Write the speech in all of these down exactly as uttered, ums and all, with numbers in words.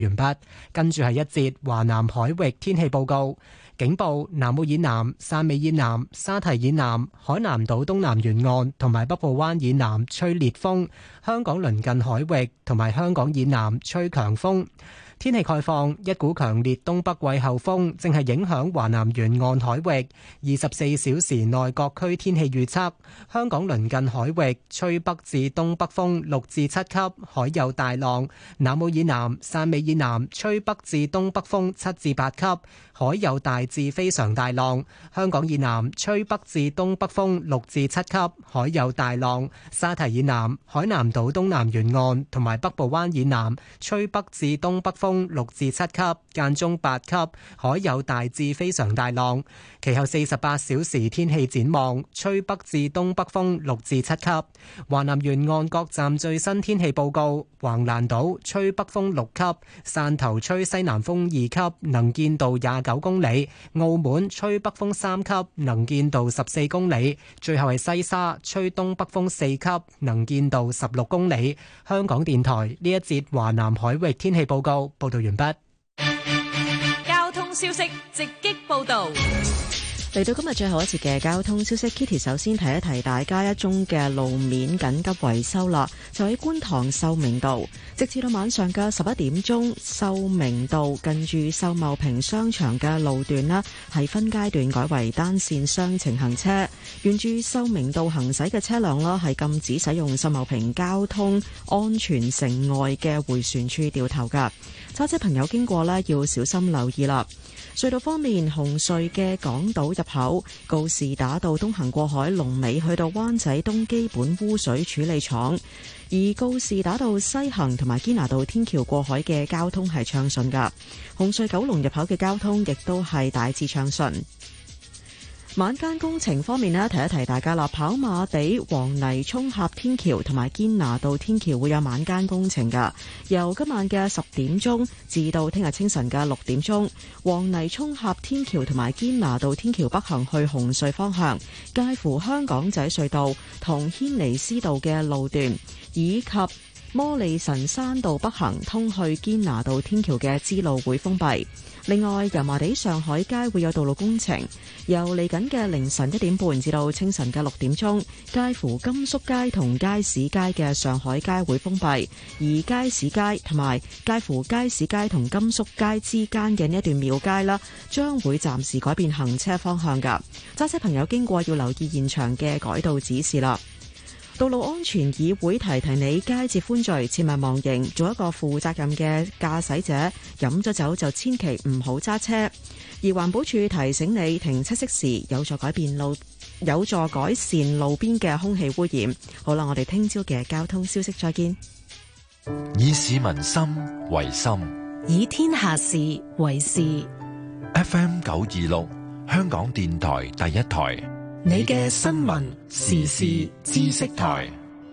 完畢，跟住係一節華南海域天氣報告。警報：南澳以南、汕尾以南、沙堤以南、海南島東南沿岸同埋北部灣以南吹烈風，香港鄰近海域同埋香港以南吹強風。天氣概況：一股強烈東北季候風正係影響華南沿岸海域。二十四小時內各區天氣預測：香港鄰近海域吹北至東北風六至七級，海有大浪；南澳以南、汕尾以南吹北至東北風七至八級，海有大至非常大浪；香港以南吹北至東北風六至七級，海有大浪；沙堤以南、海南島東南沿岸同埋北部灣以南吹北至東北風六至七級，間中八級，海有大至非常大浪。其後四十八小時天氣展望，吹北至東北風六至七級。華南沿岸各站最新天氣報告：橫瀾島吹北風六級，汕頭吹西南風二級，能見度廿九公里；澳門吹北風三級，能見度十四公里。最後係西沙吹東北風四級，能見度十六公里。香港電台呢一節華南海域天氣報告報道完畢。 交通消息直擊報道。 嚟到今日最後一節嘅交通消息 ，Kitty 首先提一提大家一宗嘅路面緊急維修啦，就喺觀塘秀明道，直至到晚上嘅十一點鐘，秀明道近住秀茂坪商場嘅路段啦，係分階段改為單線雙程行車，沿住秀明道行駛嘅車輛啦，係禁止使用秀茂坪交通安全城外嘅迴旋處掉頭噶，揸車朋友經過呢，要小心留意啦。隧道方面，紅隧嘅港島入口告士打道東行過海龍尾去到灣仔東基本污水處理廠，而告士打道西行同埋堅拿道天橋過海嘅交通係暢順噶。紅隧九龍入口嘅交通亦都係大致暢順。晚間工程方面呢，提一提大家啦，跑馬地黃泥涌峽天橋同埋堅拿道天橋會有晚間工程噶，由今晚嘅十點鐘至到聽日清晨嘅六點鐘，黃泥涌峽天橋同埋堅拿道天橋北行去紅隧方向，介乎香港仔隧道同軒尼詩道嘅路段，以及摩利臣山道北行通去堅拿道天橋嘅支路會封閉。另外，油麻地上海街會有道路工程，由嚟緊嘅凌晨一點半至到清晨嘅六點鐘，介乎甘肅街同街市街嘅上海街會封閉，而街市街同埋介乎街市街同甘肅街之間嘅呢一段廟街啦，將會暫時改變行車方向㗎。揸車朋友經過要留意現場嘅改道指示啦。道路安全議會提提你，佳節歡聚，切勿忘形，做一個負責任嘅駕駛者。飲咗酒就千祈唔好揸車。而環保署提醒你，停車熄時有助改變路，有助改善路邊嘅空氣污染。好啦，我哋聽朝嘅交通消息再見。 以市民心為心， 以天下事為事。 F M 九二六，香港電台第一台。 你嘅新聞時事知識台，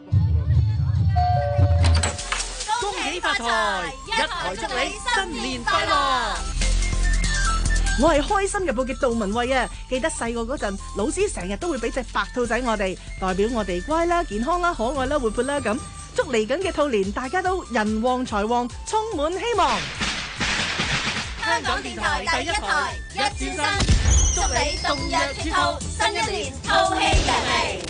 恭喜發財，一台祝你新年快樂。 我係開心日報嘅杜文慧啊！記得細個嗰陣，老師成日都會俾隻白兔仔我哋，代表我哋乖啦、健康啦、可愛啦、活潑啦咁。祝嚟緊嘅兔年大家都人旺財旺，充滿希望。 香港電台第一台，一轉身，祝你動若脫兔，新一年兔氣揚眉。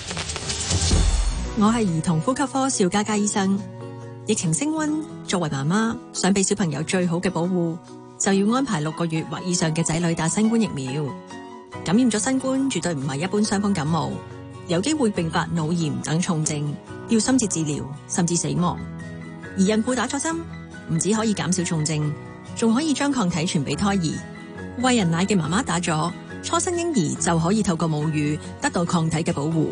我係兒童呼吸科邵嘉嘉醫生。疫情升溫，作為媽媽想俾小朋友最好嘅保護，就要安排六個月或以上嘅仔女打新冠疫苗。感染咗新冠絕對唔係一般傷風感冒，有機會併發腦炎等重症，要深切治療甚至死亡。而孕婦打咗針，唔止可以減少重症，仲可以將抗體傳俾胎兒。餵人奶嘅媽媽打咗，初生嬰兒就可以透過母乳得到抗體嘅保護。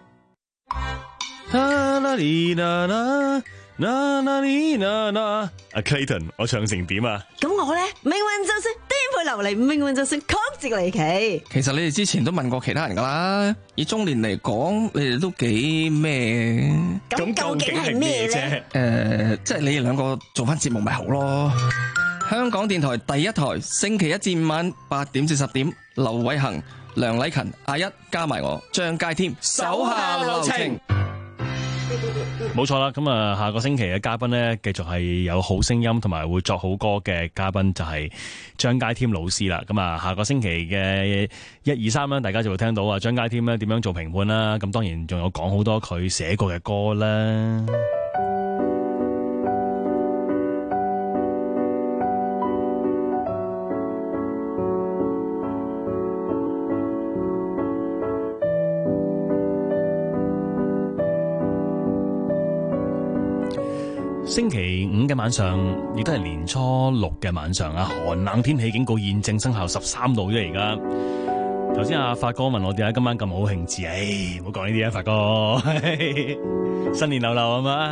阿 Clayton， 我唱成點啊？ 咁我咧，命運就算顛沛流離，命運就算曲折離奇。 其實你哋之前都問過其他人噶啦，以中年嚟講，你哋都幾咩？ 咁究竟係咩咧？ 誒、呃，即係你哋兩個做翻節目咪好咯。香港電台第一台，星期一至五晚八點至十點，劉偉恒、梁禮勤、阿一加埋我張佳添，手下留情。 冇錯啦，咁啊下個星期嘅嘉賓呢，繼續係有好聲音同埋會作好歌嘅嘉賓，就係張佳添老師啦。咁啊下個星期嘅一二三咧，大家就會聽到啊張佳添咧點樣做評判啦。咁當然仲有講好多佢寫過嘅歌啦。星期五嘅晚上，亦都係年初六嘅晚上啊！寒冷天氣警告現正生效十三度啫，而家。頭先阿發哥問我點解今晚咁好興致，唉，唔好講呢啲啊，發哥，新年流流啊嘛。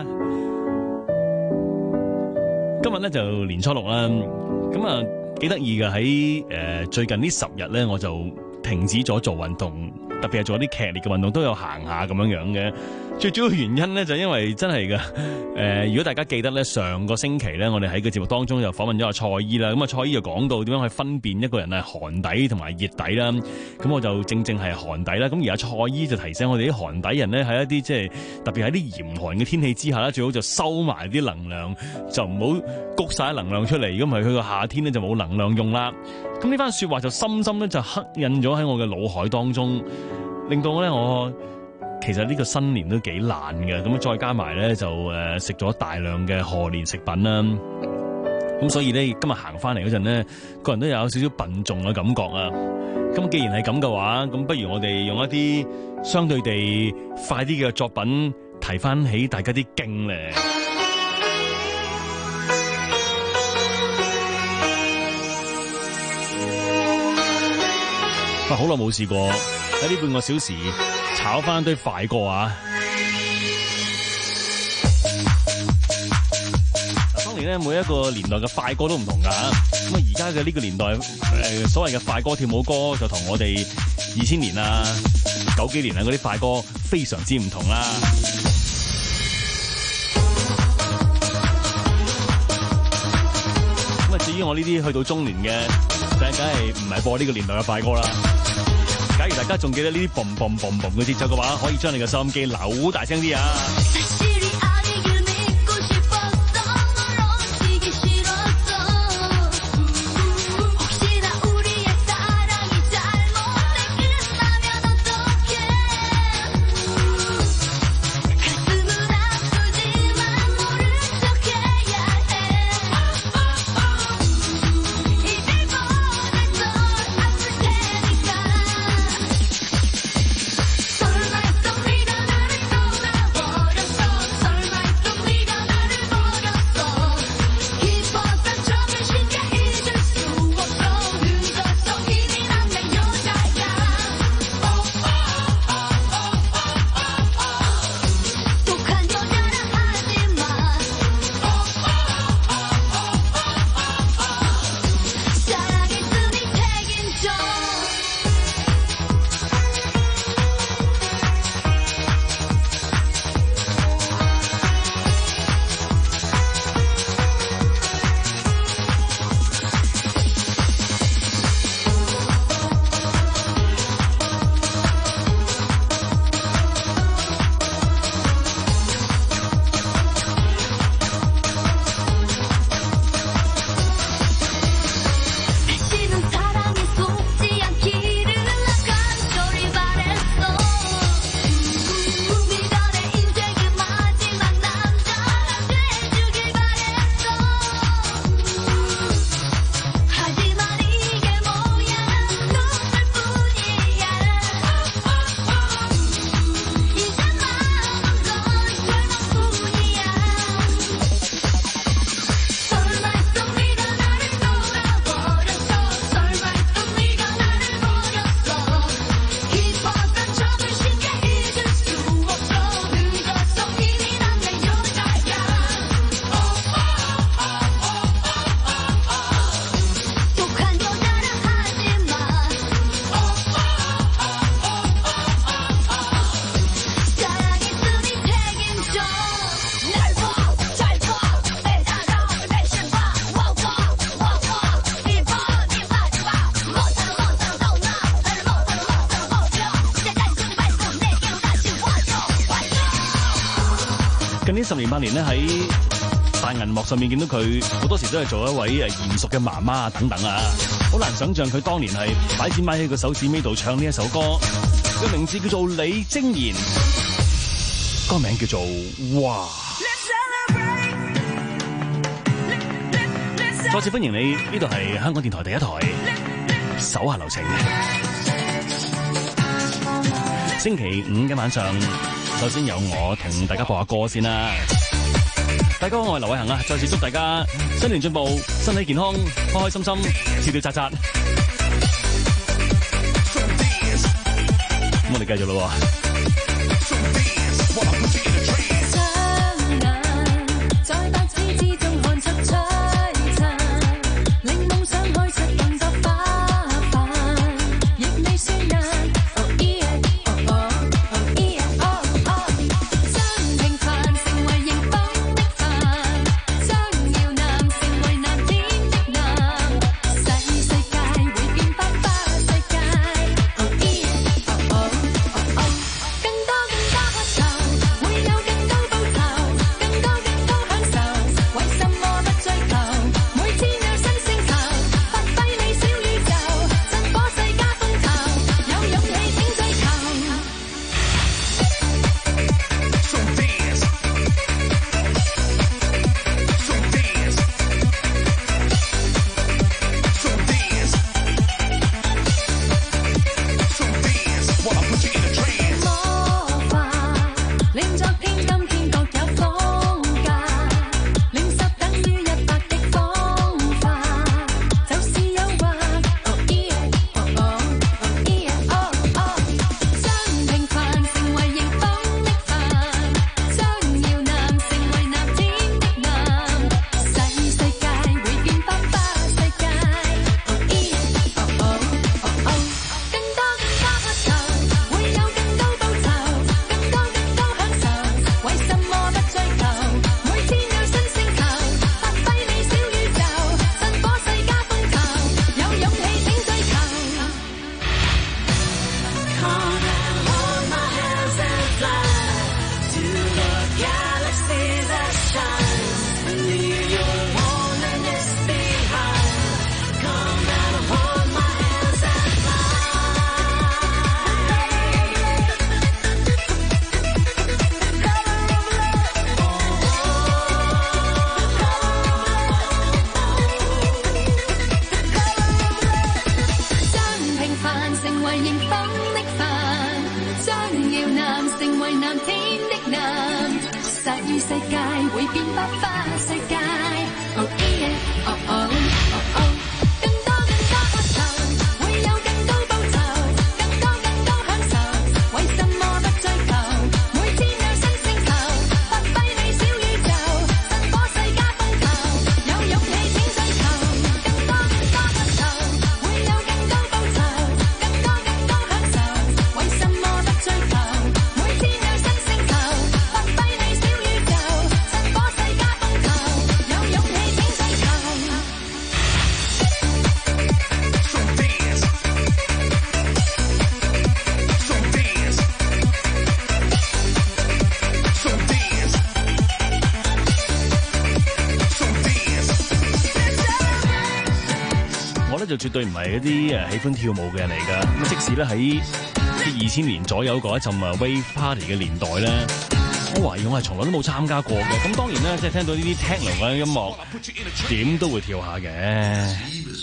今日咧就年初六啦，咁啊幾得意㗎，喺誒最近呢十日咧，我就停止咗做運動，特別係做啲劇烈嘅運動，都有行下咁樣樣嘅。最主要原因咧就因為真係嘅，誒、呃，如果大家記得咧，上個星期咧，我哋喺個節目當中就訪問咗阿蔡姨啦，咁啊蔡姨就講到點樣去分辨一個人係寒底同埋熱底啦，咁我就正正係寒底啦，咁而阿蔡姨就提醒我哋啲寒底人咧，喺一啲即係特別喺啲嚴寒嘅天氣之下咧，最好就收埋啲能量，就唔好谷晒能量出嚟，如果唔係去到夏天咧就冇能量用啦。咁呢番說話就深深咧就刻印咗喺我嘅腦海當中，令到咧我。其實呢個新年都幾難嘅，咁再加埋咧就誒食咗大量嘅賀年食品啦，咁所以咧今日行翻嚟嗰陣咧，個人都有少少笨重嘅感覺啊。咁既然係咁嘅話，咁不如我哋用一啲相對地快啲嘅作品提翻起大家啲勁咧。哇！好耐冇試過喺呢半個小時。炒翻堆快歌啊！當年咧，每一個年代嘅快歌都唔同噶。咁啊，而家嘅呢個年代，誒、呃，所謂嘅快歌跳舞歌就同我哋二千年啊、九幾年啊嗰啲快歌非常之唔同啦。咁啊，至於我呢啲去到中年嘅，梗係唔係播呢個年代嘅快歌啦。假如大家仲記得呢啲嘣嘣嘣嘣嘅節奏嘅話，可以將你嘅收音機扭大聲啲啊！ 十年八年咧喺大銀幕上面見到佢，好多時都係做一位誒賢淑嘅媽媽啊等等啊，好難想象佢當年係擺剪擺喺個手指尾度唱呢一首歌，個名字叫做李貞賢，歌名叫做哇。再次歡迎你，呢度係香港電台第一台手下留情。星期五嘅晚上，首先由我同大家播下歌先啦。大家好，我係劉偉恒啊！再次祝大家新年進步，身體健康，開開心心，笑笑扎扎。咁我哋繼續咯。就絕對唔係一啲誒喜歡跳舞嘅人嚟㗎。咁即使咧喺啲二千年左右嗰一陣啊 Wave Party 嘅年代咧，我懷疑我係從來都冇參加過嘅。咁當然咧，即係聽到呢啲 techno 嘅音樂，點都會跳下嘅。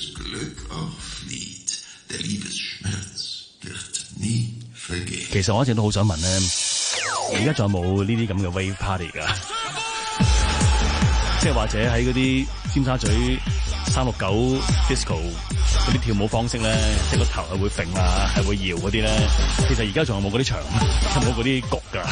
其實我一直都好想問咧，而家仲有冇呢啲咁嘅 Wave Party 㗎？即係或者喺嗰啲尖沙咀三六九 disco 嗰啲跳舞方式咧，即係個頭係會揈啊，係會搖嗰啲咧。其實而家仲有冇嗰啲場，有冇嗰啲局㗎？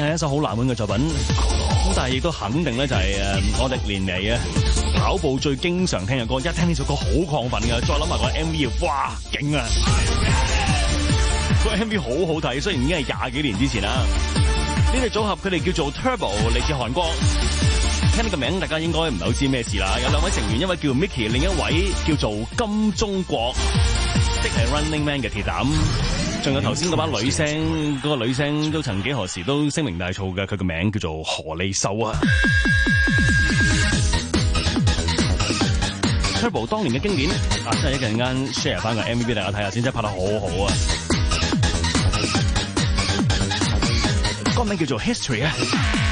係一首好冷門嘅作品，咁但係亦都肯定咧就係誒我歷年嚟啊跑步最經常聽嘅歌，一聽呢首歌好亢奮㗎，再諗埋個 M V 啊，哇勁啊！個 M V 好好睇，雖然已經係廿幾年之前啦。呢對組合佢哋叫做 Turbo， 嚟自韓國。聽呢個名，大家應該唔係好知咩事啦。有兩位成員，一位叫 Mickey， 另一位叫做金鐘國，即係 Running Man 嘅鐵膽。仲有頭先嗰把女聲，嗰、嗰個女聲都曾幾何時都聲名大噪嘅，佢個名叫做何莉秀啊。Turbo 當年嘅經典啊，真係一陣間 share 翻個 M V 俾大家睇下先，真係拍得好好啊！歌名叫做 History 啊。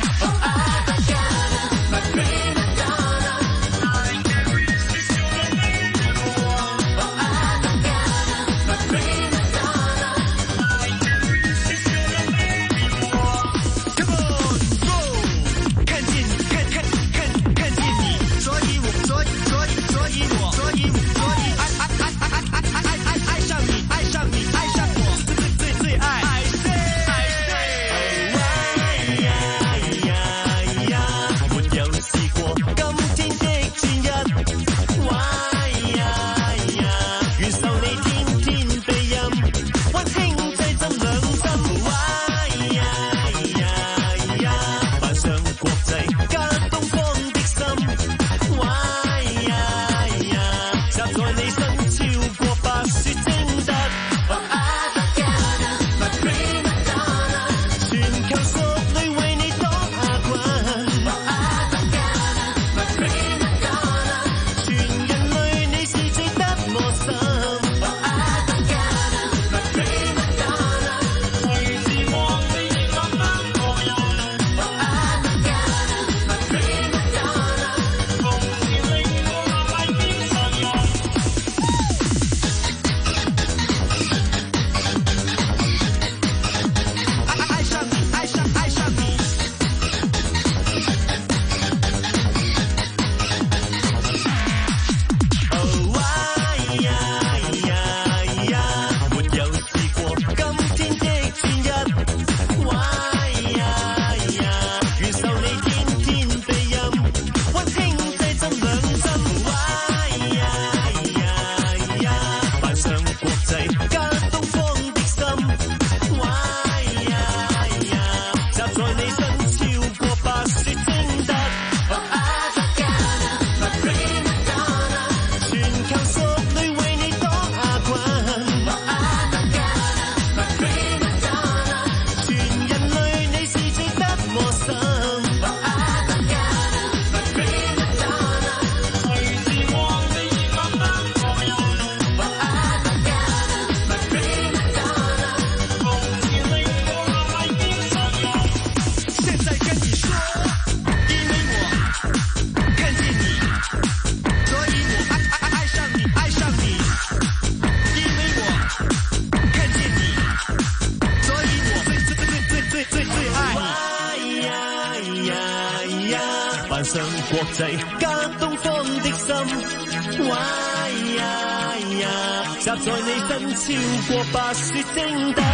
上國際加東方的心，哇呀呀，集在你身超過白雪晶得。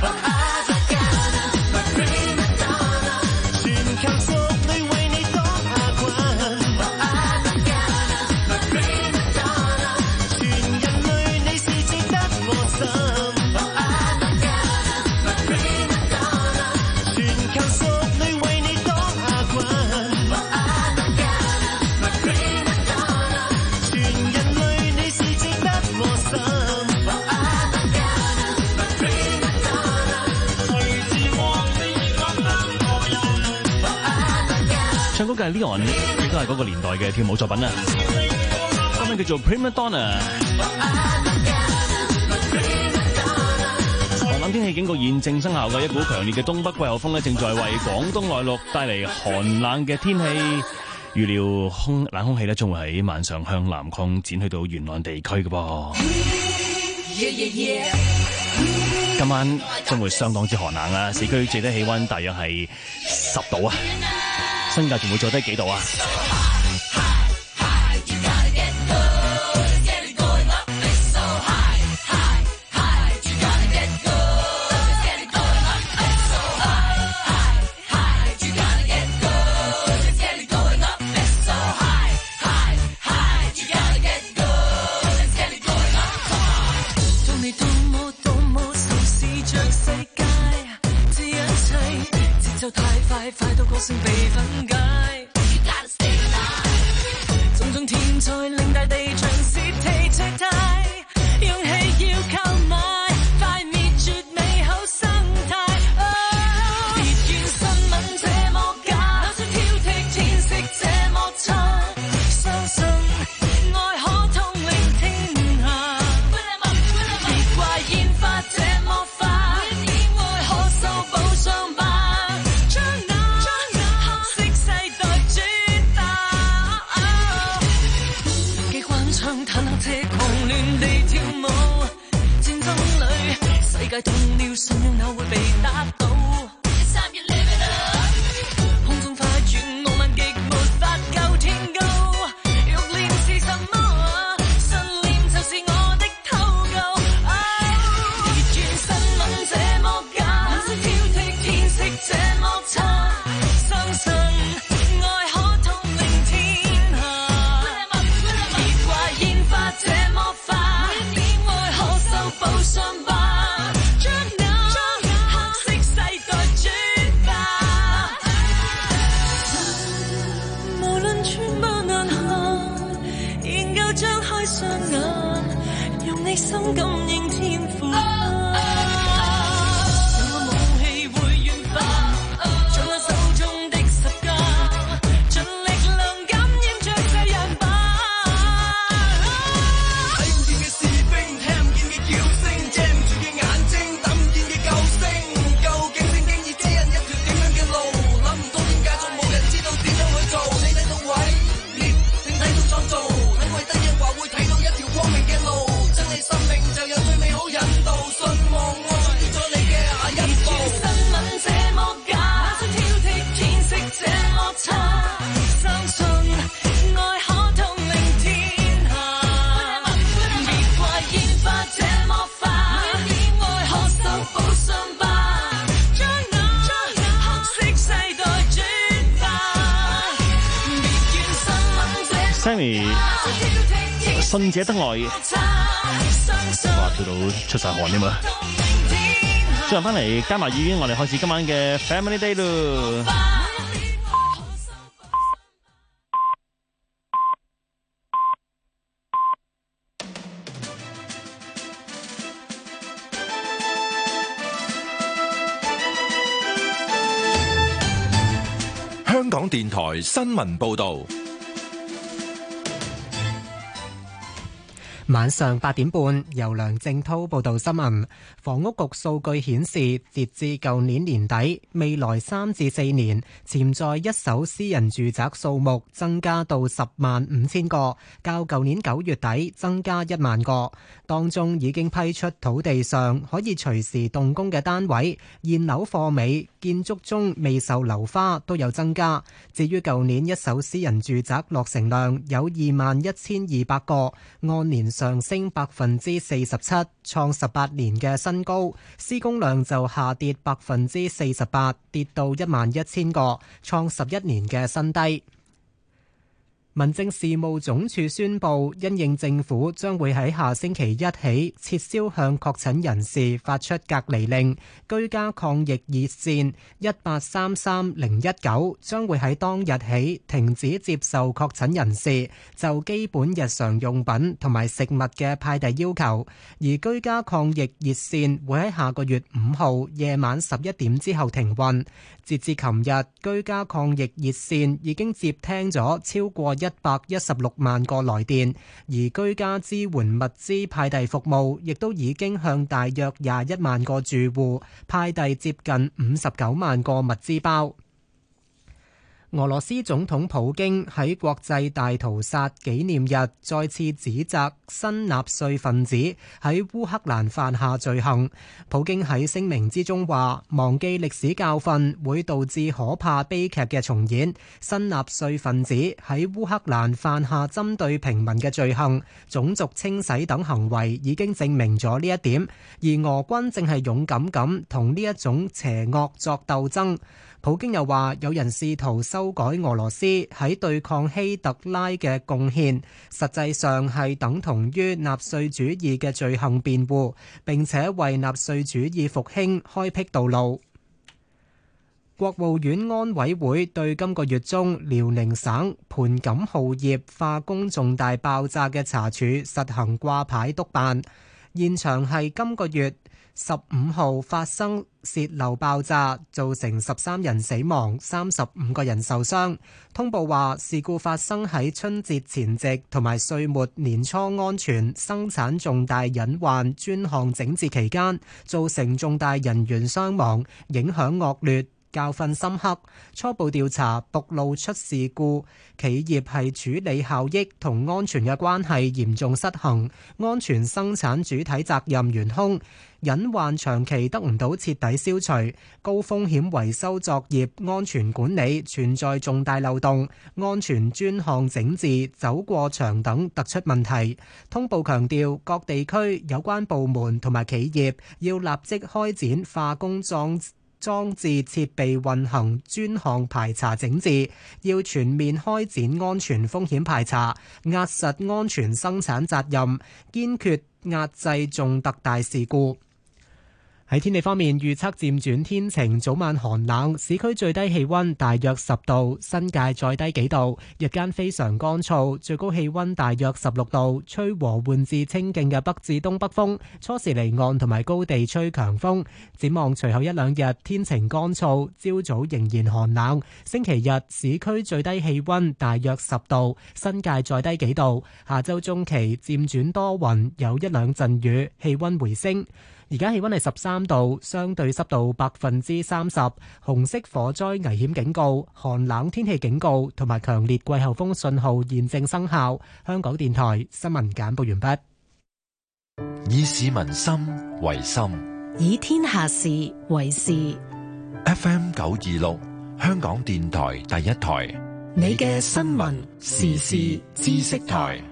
全球淑女為你當亞軍，全人類你是值得我心。全球淑女為你當亞軍。 唱歌嘅 Leon 亦都係嗰個年代嘅跳舞作品啊，歌名叫做 Prima Donna。寒冷天氣警告現正生效嘅，一股強烈嘅東北季候風咧，正在為廣東內陸帶嚟寒冷嘅天氣。預料空冷空氣咧，將會喺晚上向南擴展去到沿岸地區嘅噃。Yeah, yeah, yeah. 今晚將會相當之寒冷啊！市區最低氣溫大約係十度啊，新界仲會再低幾度啊！ 界動了，信仰哪會被打倒？三月 live it up， 空中快轉，傲慢極沒法夠天高。欲念是什麼？信念就是我的禱告。別怨新聞這麼假，挑剔天色這麼差，相信愛可統領天下。別怪煙花這麼化，點愛可修補傷疤。你心感應天賦，有武器會軟化，掌握手中的十架，盡力量感染着這人吧。睇唔見嘅士兵，聽唔見嘅叫聲，遮唔住嘅眼睛，等唔見嘅救星。究竟正經已指引一條點樣嘅路？諗唔到點解仲冇人知道點樣去做？你睇到毀滅，定睇到創造？睇為得人話會睇到一條光明嘅路。生命就有最美好引導，信望愛咗你嘅下一步。新聞這麼假，挑剔天色這麼差，相信愛可統領天下。別怪煙花這麼化，點愛可修補傷疤，將我黑色世代轉化。別怨新聞這麼假 ，Sammy 信者得愛。哇！跳到出晒汗添嘛！轉頭翻嚟加埋語言，我哋開始今晚嘅 Family Day 咯。 香港電台新聞報導。 晚上八點半，由梁正滔報道新聞。房屋局數據顯示，截至舊年年底，未來三至四年潛在一手私人住宅數目增加到十萬五千個，較舊年九月底增加一萬個。當中已經批出土地上可以隨時動工嘅單位，現樓貨尾、建築中未售樓花都有增加。至於舊年一手私人住宅落成量有二萬一千二百個，按年上升百分之四十七，創十八年嘅新高。施工量就下跌百分之四十八，跌到一萬一千個，創十一年嘅新低。民政事務總署宣布，因應政府將會喺下星期一起撤銷向確診人士發出隔離令，居家抗疫熱線一八三三零一九將會喺當日起停止接受確診人士就基本日常用品同埋食物嘅派遞要求，而居家抗疫熱線會喺下個月五號夜晚十一點之後停運。截至琴日，居家抗疫熱線已經接聽咗超過一百一十六萬個來電，而居家支援物資派遞服務亦都已經向大約廿一萬個住戶派遞接近五十九萬個物資包。俄羅斯總統普京喺國際大屠殺紀念日再次指責新納粹分子喺烏克蘭犯下罪行。普京喺聲明之中話，忘記歷史教訓會導致可怕悲劇嘅重演。新納粹分子喺烏克蘭犯下針對平民嘅罪行，種族清洗等行為已經證明咗呢一點，而俄軍正係勇敢咁同呢一種邪惡作鬥爭。普京又話，有人試圖修改俄羅斯喺對抗希特拉嘅貢獻，實際上係等同於納粹主義嘅罪行辯護，並且為納粹主義復興開闢道路。國務院安委會對今個月中遼寧省盤錦浩業化工重大爆炸嘅查處實行掛牌督辦，現場係今個月十五號發生洩漏爆炸，造成十三人死亡、三十五個人受傷。通報話，事故發生喺春節前夕同埋歲末年初安全生產重大隱患專項整治期間，造成重大人員傷亡，影響惡劣， 教訓深刻。初步調查暴露出事故，企業係處理效益同安全嘅關係嚴重失衡，安全生產主體責任懸空，隱患長期得唔到徹底消除，高風險維修作業安全管理存在重大漏洞，安全專項整治走過場等突出問題。通報強調，各地區有關部門同埋企業要立即開展化工裝裝置設備運行專項排查整治，要全面開展安全風險排查，壓實安全生產責任，堅決壓制重特大事故。喺天氣方面，預測漸轉天晴，早晚寒冷，市區最低氣溫大約十度，新界再低幾度，日間非常乾燥，最高氣溫大約十六度，吹和緩至清勁嘅北至東北風，初時離岸同埋高地吹強風。展望隨後一兩日天晴乾燥，朝早仍然寒冷。星期日市區最低氣溫大約十度，新界再低幾度。下周中期漸轉多雲，有一兩陣雨，氣溫回升。而家氣溫係十三度，相對濕度百分之三十，紅色火災危險警告、寒冷天氣警告同埋強烈季候風信號現正生效。香港電台新聞簡報完畢。 以市民心為心， 以天下事為事。 F M 九二六，香港電台第一台， 你嘅新聞時事知識台。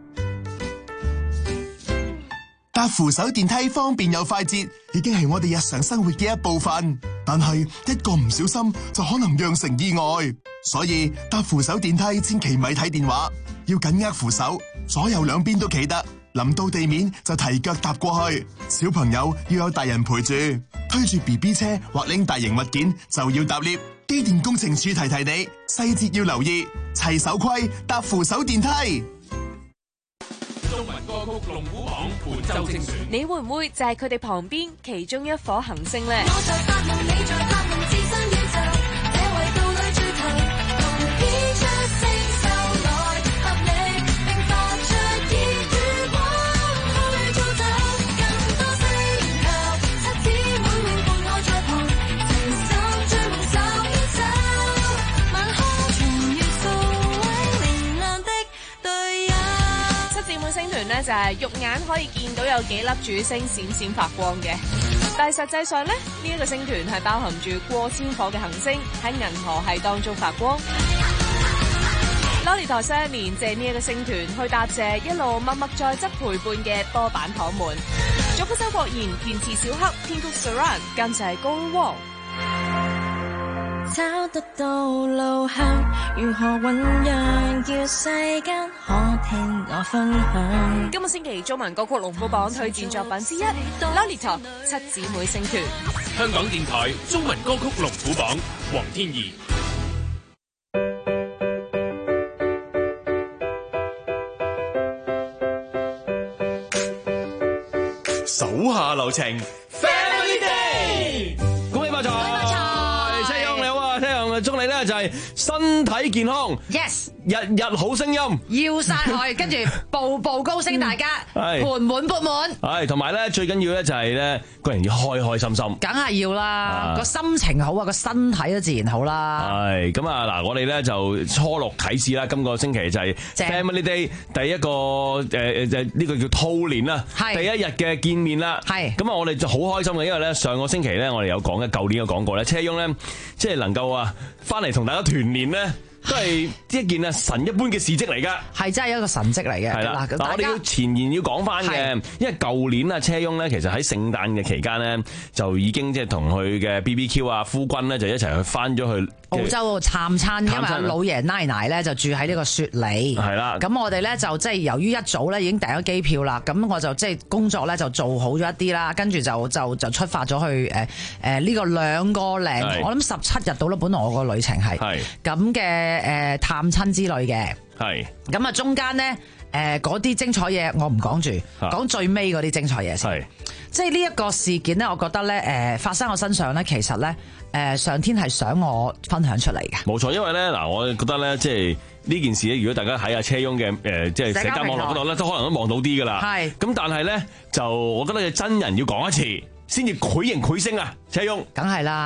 搭扶手電梯方便又快捷，已經係我哋日常生活嘅一部分。但係一個唔小心就可能釀成意外，所以搭扶手電梯千祈咪睇電話，要緊握扶手，左右兩邊都企得。臨到地面就提腳踏過去。小朋友要有大人陪住，推住 B B 車或拎大型物件就要搭 lift。機電工程署提提你，細節要留意，齊守規搭扶手電梯。 中文歌曲龍虎榜本周精選， 你會唔會就係佢哋旁邊其中一顆行星呢？ 我在發夢，你在發夢，置身宇宙，這維度裏最頭，同編出星宿來合力，並發出熱與光，好去造就更多星球，七姊妹會伴我在旁，齊心追夢手牽手，晚空全月數位明亮的隊友。 七姊妹星團呢，就係肉眼可以見到有幾粒主星閃閃發光嘅，但係實際上呢，呢一個星團係包含住過千顆嘅行星喺銀河系當中發光。Lolly 台新一年借呢一個星團去答謝一路默默在側陪伴嘅波板糖們。作曲周國賢，填詞小黑，編曲 Saran， 監製高汪。 找得到路向，如何醞釀，叫世間可聽我分享。 今個星期中文歌曲龍虎榜推薦作品之一 Lolly 台七姊妹星團。 香港電台中文歌曲龍虎榜，黃天怡。手下留情 ，Family Day， 恭喜發財！車陽你好啊，車陽祝你咧就係身體健康 ，yes， 日日好聲音， 要晒佢，跟住步步高升，大家盤滿缽滿， 係同埋咧最緊要咧就係咧個人要開開心心， 梗係要啦，個心情好啊，個身體都自然好啦。 係咁啊嗱，我哋咧就初六啟示啦，今個星期就係 Family Day 第一個誒誒呢個叫兔年啦，第一日嘅見面啦，係咁啊，我哋就好開心嘅，因為咧上個星期咧我哋有講嘅，舊年有講過咧，車翁咧即係能夠啊翻嚟同大家團年咧。都係一件啊神一般嘅事蹟嚟噶， 係真係一個神蹟嚟嘅。係啦， 嗱我哋要前言要講翻嘅，因為舊年啊車翁咧，其實喺聖誕嘅期間咧，就已經即係同佢嘅 B B Q 啊夫君咧，就一齊去翻咗去澳洲度探親，因為老爺奶奶咧就住喺呢個雪梨，係啦。咁我哋咧就即係由於一早咧已經訂咗機票啦，咁我就即係工作咧就做好咗一啲啦，跟住就就就出發咗去誒誒呢個兩個零，我諗十七日到啦。本來我個旅程係咁嘅。誒，探親之類嘅，係咁啊，中間咧，誒，嗰啲精彩嘢我唔講住，講最尾嗰啲精彩嘢先。即係呢一個事件咧，我覺得咧，誒，發生我身上咧，其實咧，誒，上天係想我分享出嚟嘅。 冇錯，因為咧，嗱，我覺得咧，即係呢件事咧，如果大家喺阿車翁嘅誒，即係社交網絡嗰度咧，都可能都望到啲噶啦。係咁，但係咧，就我覺得你真人要講一次，先至繪形繪聲啊，車翁。 梗係啦。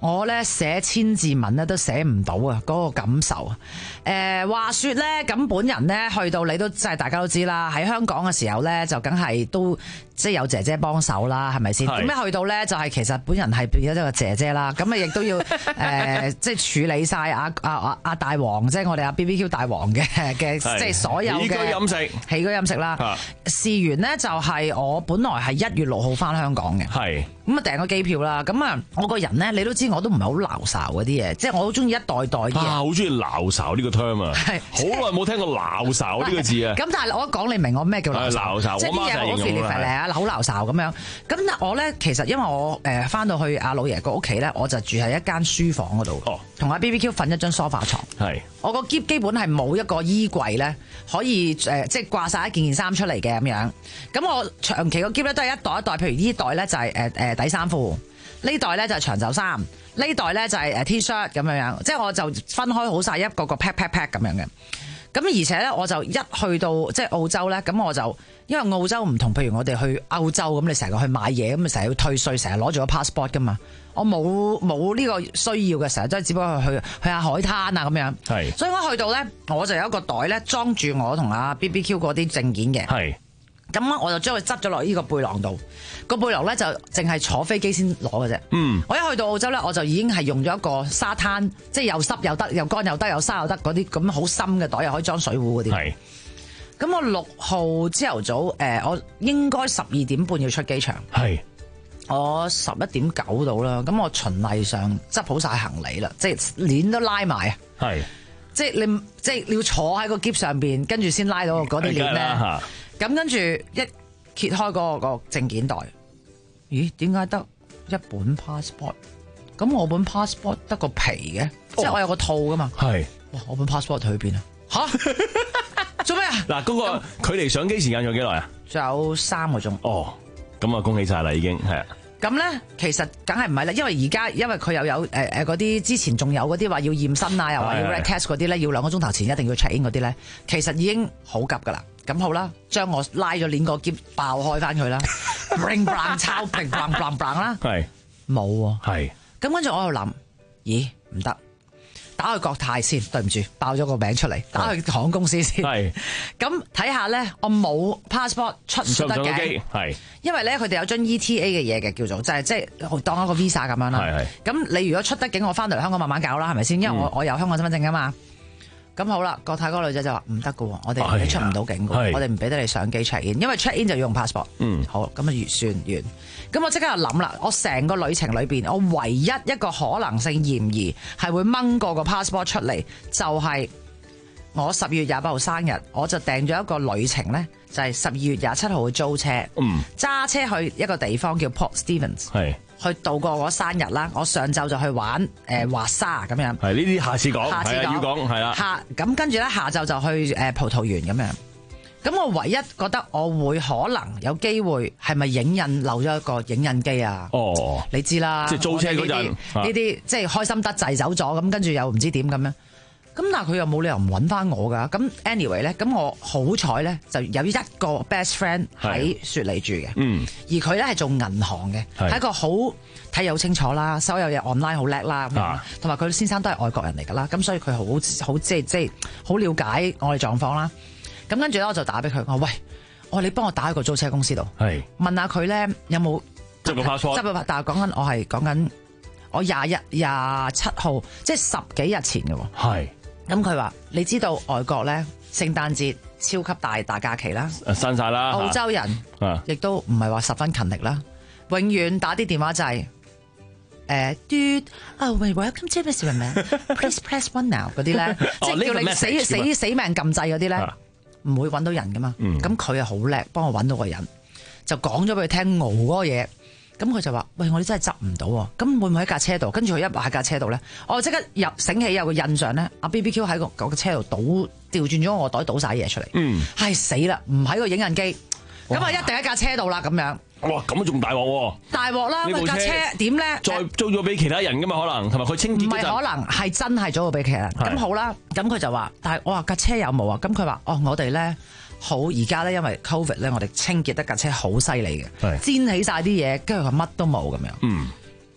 我咧寫千字文咧都寫唔到啊，嗰個感受啊！誒話說咧，咁本人咧去到你都即係大家都知啦，喺香港嘅時候咧就梗係都即係有姐姐幫手啦，係咪先？咁一去到咧就係其實本人係變咗一個姐姐啦，咁啊亦都要誒即係處理晒阿阿阿阿大王，即係我哋阿 B B Q 大王嘅嘅即係所有嘅起居飲食， 起居飲食啦。事緣咧就係我本來係一月六號翻香港嘅， 係咁啊訂咗機票啦，咁啊我個人咧你都知我都唔係好鬧哨嗰啲嘢，即係我好中意一袋袋啲嘢。 啊，好中意鬧哨呢個 term 啊，好耐冇聽過鬧哨呢個字啊。 咁但係我一講你明我咩叫鬧哨， 鬧哨， 即係啲嘢好肥嚟肥嚟啊，好鬧哨咁樣。咁但我咧其實因為我誒翻到去阿老爺個屋企咧，我就住喺一間書房嗰度，同阿 B B Q 瞓一張梳化床。 係我個篋基本係冇一個衣櫃咧，可以誒即係掛晒一件件衫出嚟嘅咁樣。咁我長期個篋咧都係一袋一袋，譬如呢袋咧就係誒誒底衫褲。呢袋咧就係長袖衫，呢袋咧就係誒 T-shirt 咁樣樣，即係我就分開好晒一個個 pack pack pack 咁樣嘅。咁而且咧，我就一去到即係澳洲咧，咁我就因為澳洲唔同，譬如我哋去歐洲咁，你成日去買嘢，咁你成日要退稅，成日攞住個 passport 噶嘛。我冇冇呢個需要嘅，成日都係只不過去去下海灘啊咁樣。係，所以我去到咧，我就有一個袋咧裝住我同阿 B B Q 嗰啲證件嘅。係。咁我就將佢執咗落呢個背囊度，個背囊咧就淨係坐飛機先攞嘅啫。嗯，我一去到澳洲咧，我就已經係用咗一個沙灘，即係又濕又得，又乾又得，又沙又得嗰啲咁好深嘅袋，又可以裝水壺嗰啲。係。咁我六號朝頭早誒、呃，我應該十二點半要出機場。係。我十一點九到啦，咁我循例上執好晒行李啦，即係鏈都拉埋啊。係。即係你即係你要坐喺個篋上邊，跟住先拉到嗰啲鏈咧。咁跟住一揭開嗰個證件袋，咦？點解得一本 passport？ 咁我本 passport 得個皮嘅，即係我有個套噶嘛。係，哇！我本 passport 去邊啊？吓？做咩啊？ 嗱，嗰個距離上機時間有幾耐啊？ 仲有三個鐘。哦， 咁啊，恭喜晒啦，已經係啊。 咁咧，其實梗係唔係啦，因為而家因為佢又有誒誒嗰啲之前仲有嗰啲話要驗身啊，又話要 recast 嗰啲咧，要兩個鐘頭前一定要 check in 嗰啲咧，其實已經好急噶啦。咁好啦，將我拉咗鏈個篋爆開翻佢啦，bling bling 抄 bling bling bling bling 啦，係冇喎，係咁跟住我又諗，咦唔得，打去國泰先，對唔住，爆咗個名出嚟，打去航空公司先，係咁睇下咧，我冇 passport 出唔出得嘅，係因為咧佢哋有張 E T A 嘅嘢嘅，叫做就係即係當一個 visa 咁樣啦，係係咁你如果出得境，我翻到嚟香港慢慢搞啦，係咪先？因為我、嗯、我有香港身份證噶嘛。咁好啦，國泰嗰個女仔就話唔得噶，我哋你出唔到境噶，我哋唔俾得你上機 check in，因為 check in 就要用 passport。嗯，好，咁啊完算完，咁我即刻就諗啦，我成個旅程裏邊，我唯一一個可能性嫌疑係會掹過個 passport 出嚟，就係、是、我十二月廿八號生日，我就訂咗一個旅程咧，就係十二月廿七號去租車，嗯，揸車去一個地方叫 Port Stephens，係。去度過我生日啦！我上晝就去玩誒滑沙咁樣。係呢啲下次講，下次講要講係啦。下咁跟住咧，下晝就去誒葡萄園咁樣。咁我唯一覺得我會可能有機會係咪影印漏咗一個影印機啊？哦，你知啦，即係租車嗰陣呢啲即係開心得滯走咗，咁跟住又唔知點咁樣。咁但係佢又冇理由唔揾翻我噶。咁 anyway 咧，咁我好彩咧就有一個 best friend 喺雪梨住嘅，嗯，而佢咧係做銀行嘅，係一個好睇又清楚啦，所有嘢 online 好叻啦，同埋佢先生都係外國人嚟噶啦，咁所以佢好好即係即係好了解我哋狀況啦。咁跟住咧我就打俾佢，我話喂，我話你幫我打喺個租車公司度，係問下佢咧有冇執個 passport，執個，但係講緊我係講緊我廿一廿七號，即係十幾日前嘅喎，係。咁佢話：你知道外國咧聖誕節超級大大假期啦， 刪晒啦。 澳洲人亦都唔係話十分勤力啦，永遠打啲電話就係誒嘟啊喂 welcome to Mister Please press one now 嗰啲咧，即係叫你死死死命撳掣嗰啲咧，唔會揾到人噶嘛。咁佢又好叻，幫我揾到個人，就講咗俾佢聽熬嗰個嘢。咁佢就話：喂，我哋真係執唔到喎，咁會唔會喺架車度？跟住佢一喺架車度咧，我即刻入醒起有個印象咧，阿 B B Q 喺個個車度倒調轉咗我袋倒晒嘢出嚟。嗯，係死啦，唔喺個影印機，咁啊一定喺架車度啦咁樣。哇，咁仲大鑊喎！大鑊啦，架車點咧？再租咗俾其他人噶嘛？可能同埋佢清潔唔係可能係真係租咗俾其他人。咁好啦，咁佢就話：但係我話架車有冇啊？咁佢話：哦，我哋咧。好而家咧，因為 Covid 咧，我哋清潔得架車好犀利嘅，煎起晒啲嘢，跟住佢乜都冇咁樣。嗯，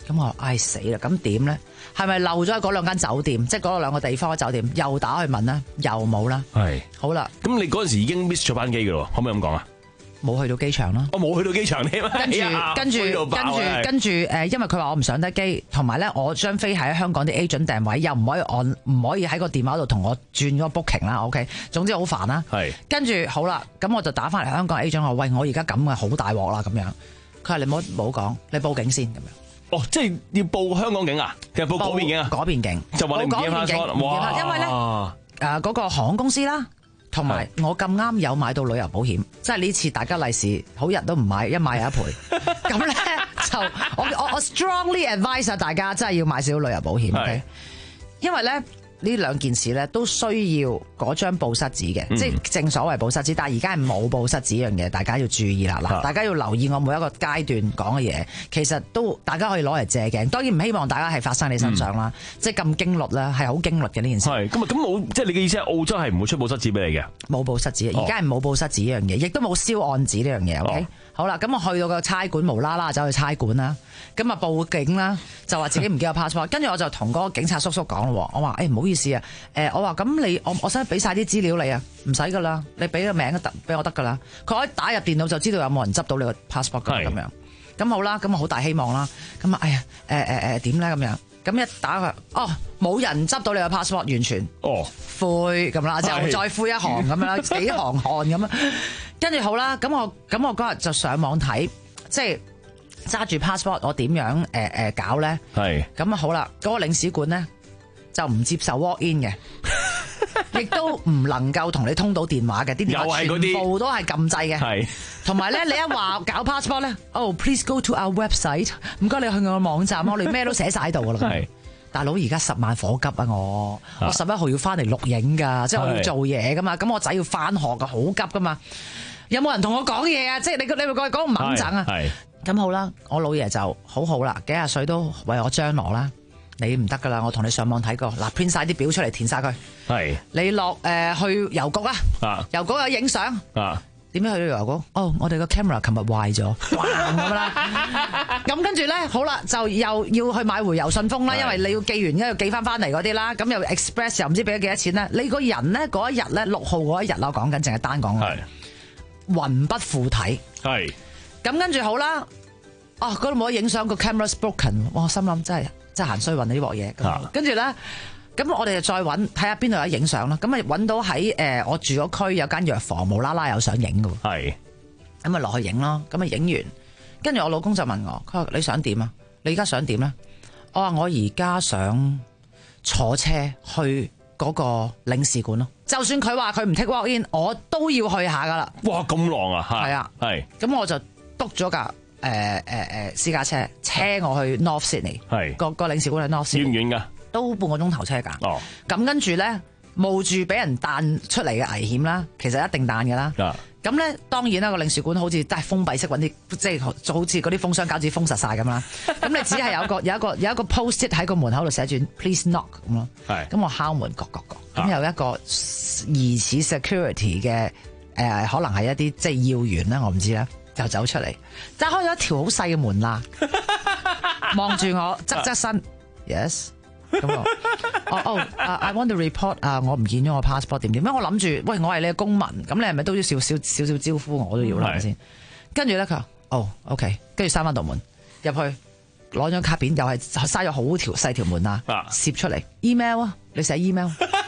咁我唉死啦！咁點咧？係咪漏咗喺嗰兩間酒店？即係嗰兩個地方嘅酒店，又打去問啦，又冇啦。 係好啦， 咁你嗰陣時已經 miss 咗班機嘅咯，可唔可以咁講啊？ 冇去到機場啦。 我冇去到機場添。 跟住跟住跟住跟住誒，因為佢話我唔上得機，同埋咧我張飛喺香港啲 agent 訂位，又唔可以按唔可以喺個電話度同我轉咗 booking 啦。OK，總之好煩啦。 係。跟住好啦，咁我就打翻嚟香港 agent 話：喂，我而家咁嘅好大鑊啦咁樣。佢話你唔好唔好講，你報警先咁樣。 哦，即係要報香港警啊？定係報嗰邊警啊？ 嗰邊警就話你唔見 passport，哇！ 因為咧誒嗰個航空公司啦。同埋我咁啱有買到旅遊保險，即係呢次大家利是好人都唔買，一買有一賠。咁咧就我我我 strongly advise 大家真係要買少少旅遊保險，okay? 因為咧呢兩件事咧都需要嗰張報失紙嘅，嗯、即係正所謂報失紙，但係而家係冇報失紙呢樣嘢，大家要注意啦。嗱，大家要留意我每一個階段講嘅嘢，其實都大家可以攞嚟借鏡。當然唔希望大家係發生喺你身上啦，嗯、即係咁驚慄啦，係好驚慄嘅呢件事。係咁啊，咁冇即係你嘅意思係澳洲係唔會出報失紙俾你嘅？冇報失紙，而家係冇報失紙呢樣嘢，亦都冇燒案紙呢樣嘢。OK，、哦、好啦，咁我去到個差館無啦啦走去差館啦，咁啊報警啦，就話自己唔記得 passport， 跟住我就同嗰個警察叔叔講咯，我話誒唔好意思啊，誒我話咁你我我想俾晒啲資料你啊，唔使噶啦，你俾個名得俾我得噶啦，佢可以打入電腦就知道有冇人執到你個 passport 噶咁樣，咁好啦，咁啊好大希望啦，咁啊哎呀誒誒誒點咧咁樣，咁一打佢哦冇人執到你個 passport 完全哦灰咁啦，就再灰一行咁樣啦，幾行汗咁樣，跟住好啦，咁我咁我嗰日就上網睇，即係揸住 passport 我點樣誒誒搞咧？係咁啊好啦，嗰、嗰個領事館咧就唔接受 walk in 嘅。亦都唔能夠同你通到電話嘅，啲電話全部都係撳掣嘅。係，同埋咧，你一話搞 passport 咧，哦、oh, ，please go to our website， 唔該你去我個網站，我哋咩都寫晒喺度噶啦。係，大佬而家十萬火急啊！我我十一號要翻嚟錄影噶，即係我要做嘢噶嘛，咁我仔要翻學噶，好急噶嘛。有冇人同我講嘢啊？即係你你會講講猛整啊？係，咁好啦，我老爺就好好啦，幾廿歲都為我張羅啦。你唔得噶啦，我同你上網睇過，嗱 print 晒啲表出嚟填晒佢。係，你落誒、呃、去郵局啊，郵局有影相啊。點樣去到郵局？哦，我哋個 camera 琴日壞咗，咁啦。咁跟住咧，好啦，就又要去買回郵信封啦，因為你要寄完，因為寄翻翻嚟嗰啲啦。咁又 express 又唔知俾咗幾多錢咧。你個人咧嗰一日咧六號嗰一日啦，我講緊淨係單講。係，魂不附體。係。咁跟住好啦，哦嗰度冇得影相，個 camera's broken。我心諗真係。即係行衰運呢鑊嘢，跟住咧，咁我哋就再揾睇下邊度有影相啦。咁啊揾到喺誒、呃、我住嗰區有間藥房，無啦啦有相影嘅。係，咁啊落去影咯。咁啊影完，跟住我老公就問我，佢話你想點啊？你而家想點咧？我話我而家想坐車去嗰個領事館咯。就算佢話佢唔 take walk in，我都要去下噶啦。哇，咁浪啊！係啊，係。咁我就督咗架。誒誒誒私家車車我去 North Sydney，係個個領事館喺 North Sydney，遠唔遠㗎？都半個鐘頭車㗎。哦，咁跟住咧冒住俾人彈出嚟嘅危險啦，其實一定彈㗎啦。咁、啊、咧當然啦，個領事館好似都係封閉式揾啲，即係好似嗰啲封箱膠紙封實晒咁啦。咁你只係有一個有一個有一個 post-it 喺個門口度寫住 please knock 咁咯。係，咁我敲門，各各各，咁有一個疑似 security 嘅誒、呃，可能係一啲即係要員啦，我唔知啦。就走出嚟，揸開咗一條好細嘅門啦，望住我，側側身 ，yes， 咁我，哦哦，I want to report 啊，我唔見咗我 passport 點點，因為我諗住，喂，我係你嘅公民，咁你係咪都要少少少少招呼我都要啦，係咪先？跟住咧，佢話，哦 ，OK， 跟住閂翻道門，入去攞張卡片，又係嘥咗好條細條門啦，攝出嚟 email 啊，你寫 email。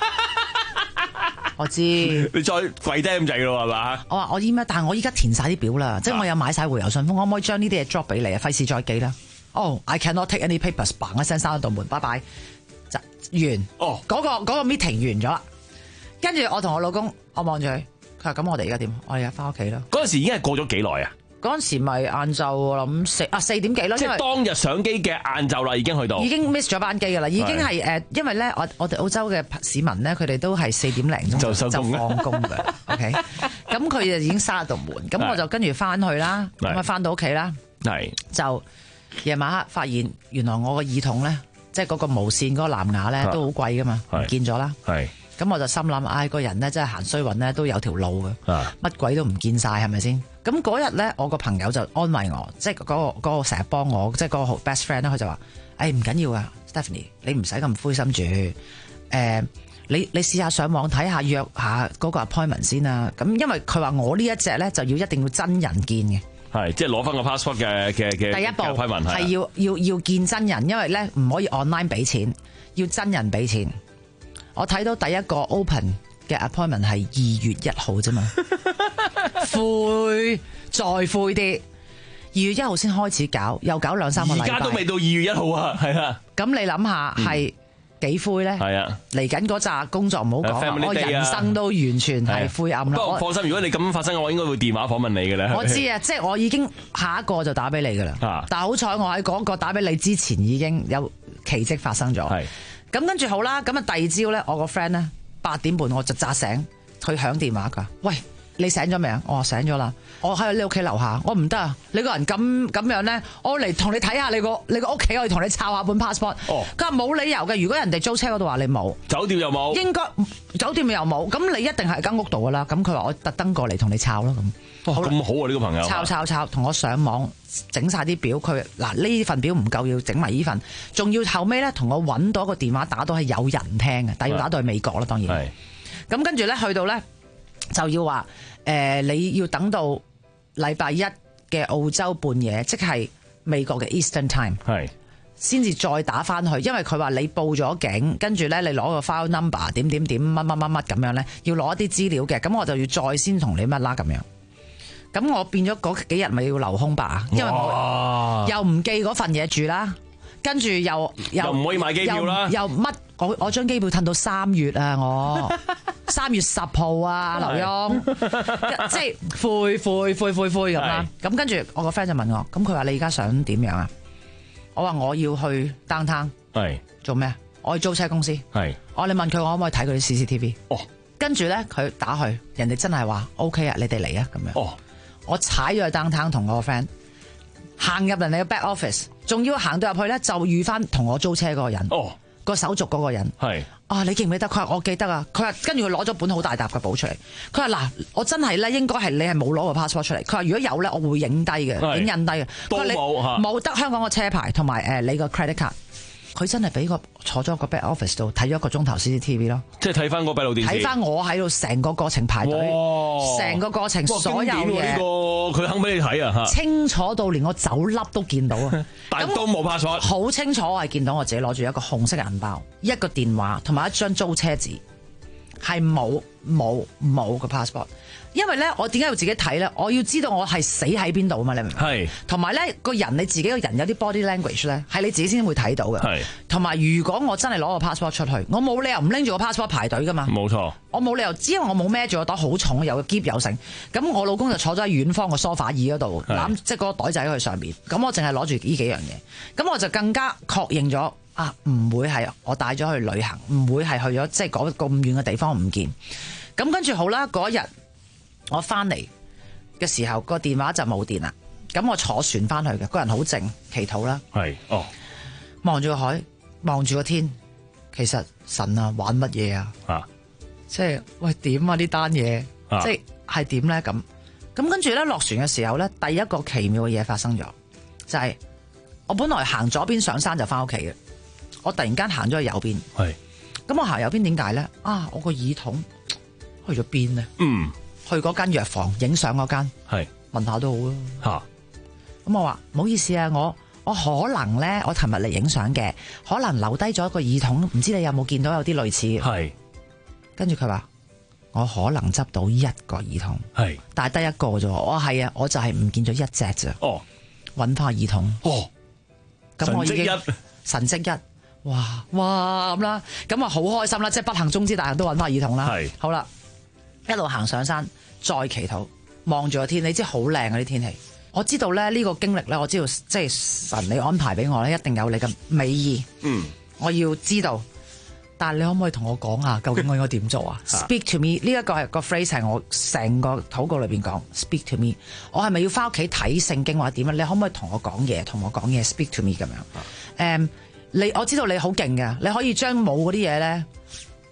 我知，你再跪低咁滯咯，係嘛？我話我 email，但係我依家填晒啲表啦，即係我有買晒回郵信封，可唔可以將呢啲嘢 drop 俾你啊？費事再寄啦。哦、oh, ，I cannot take any papers， bang 一聲閂咗道門，拜拜，就完。哦，嗰個嗰個 meeting 完咗啦。跟住我同我老公，我望住佢，佢話咁我哋而家點？我哋而家翻屋企啦。嗰陣時已經係過咗幾耐啊？嗰陣時咪晏晝我諗四啊四點幾咯，即係當日上機嘅晏晝啦，已經去到，已經 miss 咗班機噶啦，已經係誒，因為咧我我哋澳洲嘅市民咧，佢哋都係四點零鐘就收工就放工嘅，OK，咁佢就已經閂道門，咁我就跟住翻去啦，咁啊翻到屋企啦，係就夜晚黑發現原來我個耳筒咧，即係嗰個無線嗰個藍牙咧都好貴噶嘛，唔見咗啦，係咁我就心諗，唉，個人咧真係行衰運咧都有條路嘅， 啊乜鬼都唔見晒，係咪先？咁嗰日咧，我個朋友就安慰我，即係嗰個嗰個成日幫我，即係嗰個 best friend 咧，佢就話：，誒唔緊要啊 ，Stephanie，你唔使咁灰心住，誒。你你試下上網睇下約下嗰個 appointment 先啊！咁因為佢話我呢一隻咧就要一定要真人見嘅， 係即係攞翻個 passport 嘅嘅嘅第一步嘅批文係要要要見真人，因為咧唔可以 online 俾錢，要真人俾錢。我睇到第一個 open 嘅 appointment 係二月一號啫嘛，灰再灰啲，二月一號先開始搞，又搞兩三個禮拜， 而家都未到二月一號啊，係啊。 咁你諗下係。幾灰咧？ 係啊！ 嚟緊嗰扎工作唔好講，我人生都完全係灰暗啦。 不過放心，如果你咁發生嘅話，我應該會電話訪問你嘅咧。 我知啊，即係我已經下一個就打俾你噶啦。啊、但係好彩，我喺嗰個打俾你之前已經有奇蹟發生咗。係咁跟住好啦，咁啊第二朝咧，我個 friend 咧八點半我就扎醒，佢響電話噶，喂。你醒咗未啊？我話醒咗啦，我喺你屋企樓下，我唔得啊！你個人咁咁樣咧，我嚟同你睇下你個你個屋企，我嚟同你抄下本 passport。哦，佢話冇理由嘅，如果人哋租車嗰度話你冇， 酒店又冇， 應該酒店又冇，咁你一定係間屋度噶啦。咁佢話我特登過嚟同你抄咯咁。 哇，咁好啊！呢個朋友抄抄抄，同我上網整晒啲表，佢嗱呢份表唔夠，要整埋呢份，仲要後尾咧同我揾到一個電話打到係有人聽嘅，但要打到去美國啦，當然。咁跟住咧去到咧。就要話誒、呃，你要等到禮拜一嘅澳洲半夜，即係美國嘅 Eastern Time， 係先至再打翻去，因為佢話你報咗警，跟住咧你攞個 file number 點點點乜乜乜乜咁樣咧，要攞一啲資料嘅，咁我就要再先同你乜啦咁樣。咁我變咗嗰幾日咪要留空白啊，因為我又唔記嗰份嘢住啦。跟住又又唔可以買機票啦， 又乜？我我張機票褪到三月啊！我三月十號啊，劉墉，即係灰灰灰灰灰咁啦。咁跟住我個 friend 就問我，咁佢話你而家想點樣啊？我話我要去 downtown，係做咩？我去租車公司，係我你問佢我可唔可以睇佢啲 C C T V？ 哦，跟住咧佢打去，人哋真係話 OK 啊，你哋嚟啊咁樣。哦，我踩咗去 downtown 同我個 friend。行入人哋嘅 back office， 仲要行到入去咧，就遇翻同我租車嗰個人，哦，個手續嗰個人，係啊，你記唔記得？佢話我記得啊，佢話跟住佢攞咗本好大沓嘅簿出嚟，佢話嗱，我真係咧應該係你係冇攞個 passport 出嚟，佢話如果有咧，我會影低嘅，影印低嘅，都冇嚇，冇得香港個車牌同埋誒你個 credit card。佢真係俾個坐咗個 back office 度睇咗一個鐘頭 C C T V 咯，即係睇翻個閉路電視，睇翻我喺度成個過程排隊，成個過程所有嘢，呢個佢肯俾你睇啊嚇， 清楚到連我酒粒都見到啊！ 但都冇 passport， 好清楚我係見到我自己攞住一個紅色嘅銀包、一個電話同埋一張租車紙，係冇冇冇個 passport。因為咧，我點解要自己睇咧？我要知道我係死喺邊度啊嘛！你明唔明？係。同埋咧，個人你自己個人有啲 body language 咧，係你自己先會睇到嘅。係。同埋，如果我真係攞個 passport 出去，我冇理由唔拎住個 passport 排隊噶嘛。冇錯。我冇理由，只因為我冇孭住個袋好重，有個篋有剩。咁我老公就坐咗喺遠方個梳化椅嗰度攬，即係嗰個袋仔喺佢上邊。咁我淨係攞住呢幾樣嘢。咁我就更加確認咗啊，唔會係我帶咗去旅行，唔會係去咗即係嗰咁遠嘅地方唔見。咁跟住好啦，嗰日。我翻嚟嘅時候個電話就冇電啦，咁我坐船翻去嘅，個人好靜，祈禱啦，係哦，望住個海，望住個天，其實神啊玩乜嘢啊？啊，即係喂點啊呢單嘢，啊、即係係點咧咁？咁跟住咧落船嘅時候咧，第一個奇妙嘅嘢發生咗，就係、是、我本來行左邊上山就翻屋企嘅，我突然間行咗去右邊，係，咁我行右邊點解咧？啊，我個耳筒去咗邊咧？嗯。去嗰間藥房影相嗰間，係問下都好啊。嚇！咁我話唔好意思啊，我我可能咧，我琴日嚟影相嘅，可能留低咗一個耳筒，唔知你有冇見到有啲類似？係。跟住佢話：我可能執到一個耳筒，係，但係得一個啫。我係啊，我就係唔見咗一隻啫。哦，揾翻耳筒。哦，咁我已經神蹟一，哇哇咁啦，咁啊好開心啦，即係不幸中之大幸都揾翻耳筒啦。係，好啦。一路行上山，再祈禱，望住個天，你知好靚啊啲天氣。我知道咧呢個經歷咧，我知道即係神你安排俾我咧，一定有你嘅美意。嗯，我要知道，但係你可唔可以同我講下，究竟我應該點做啊？Speak to me 呢一個係個 phrase 係我成個禱告裏邊講。Speak to me，我係咪要翻屋企睇聖經或者點啊？你可唔可以同我講嘢，同我講嘢 ？Speak to me 咁樣。誒， um, 你我知道你好勁嘅，你可以將冇嗰啲嘢咧。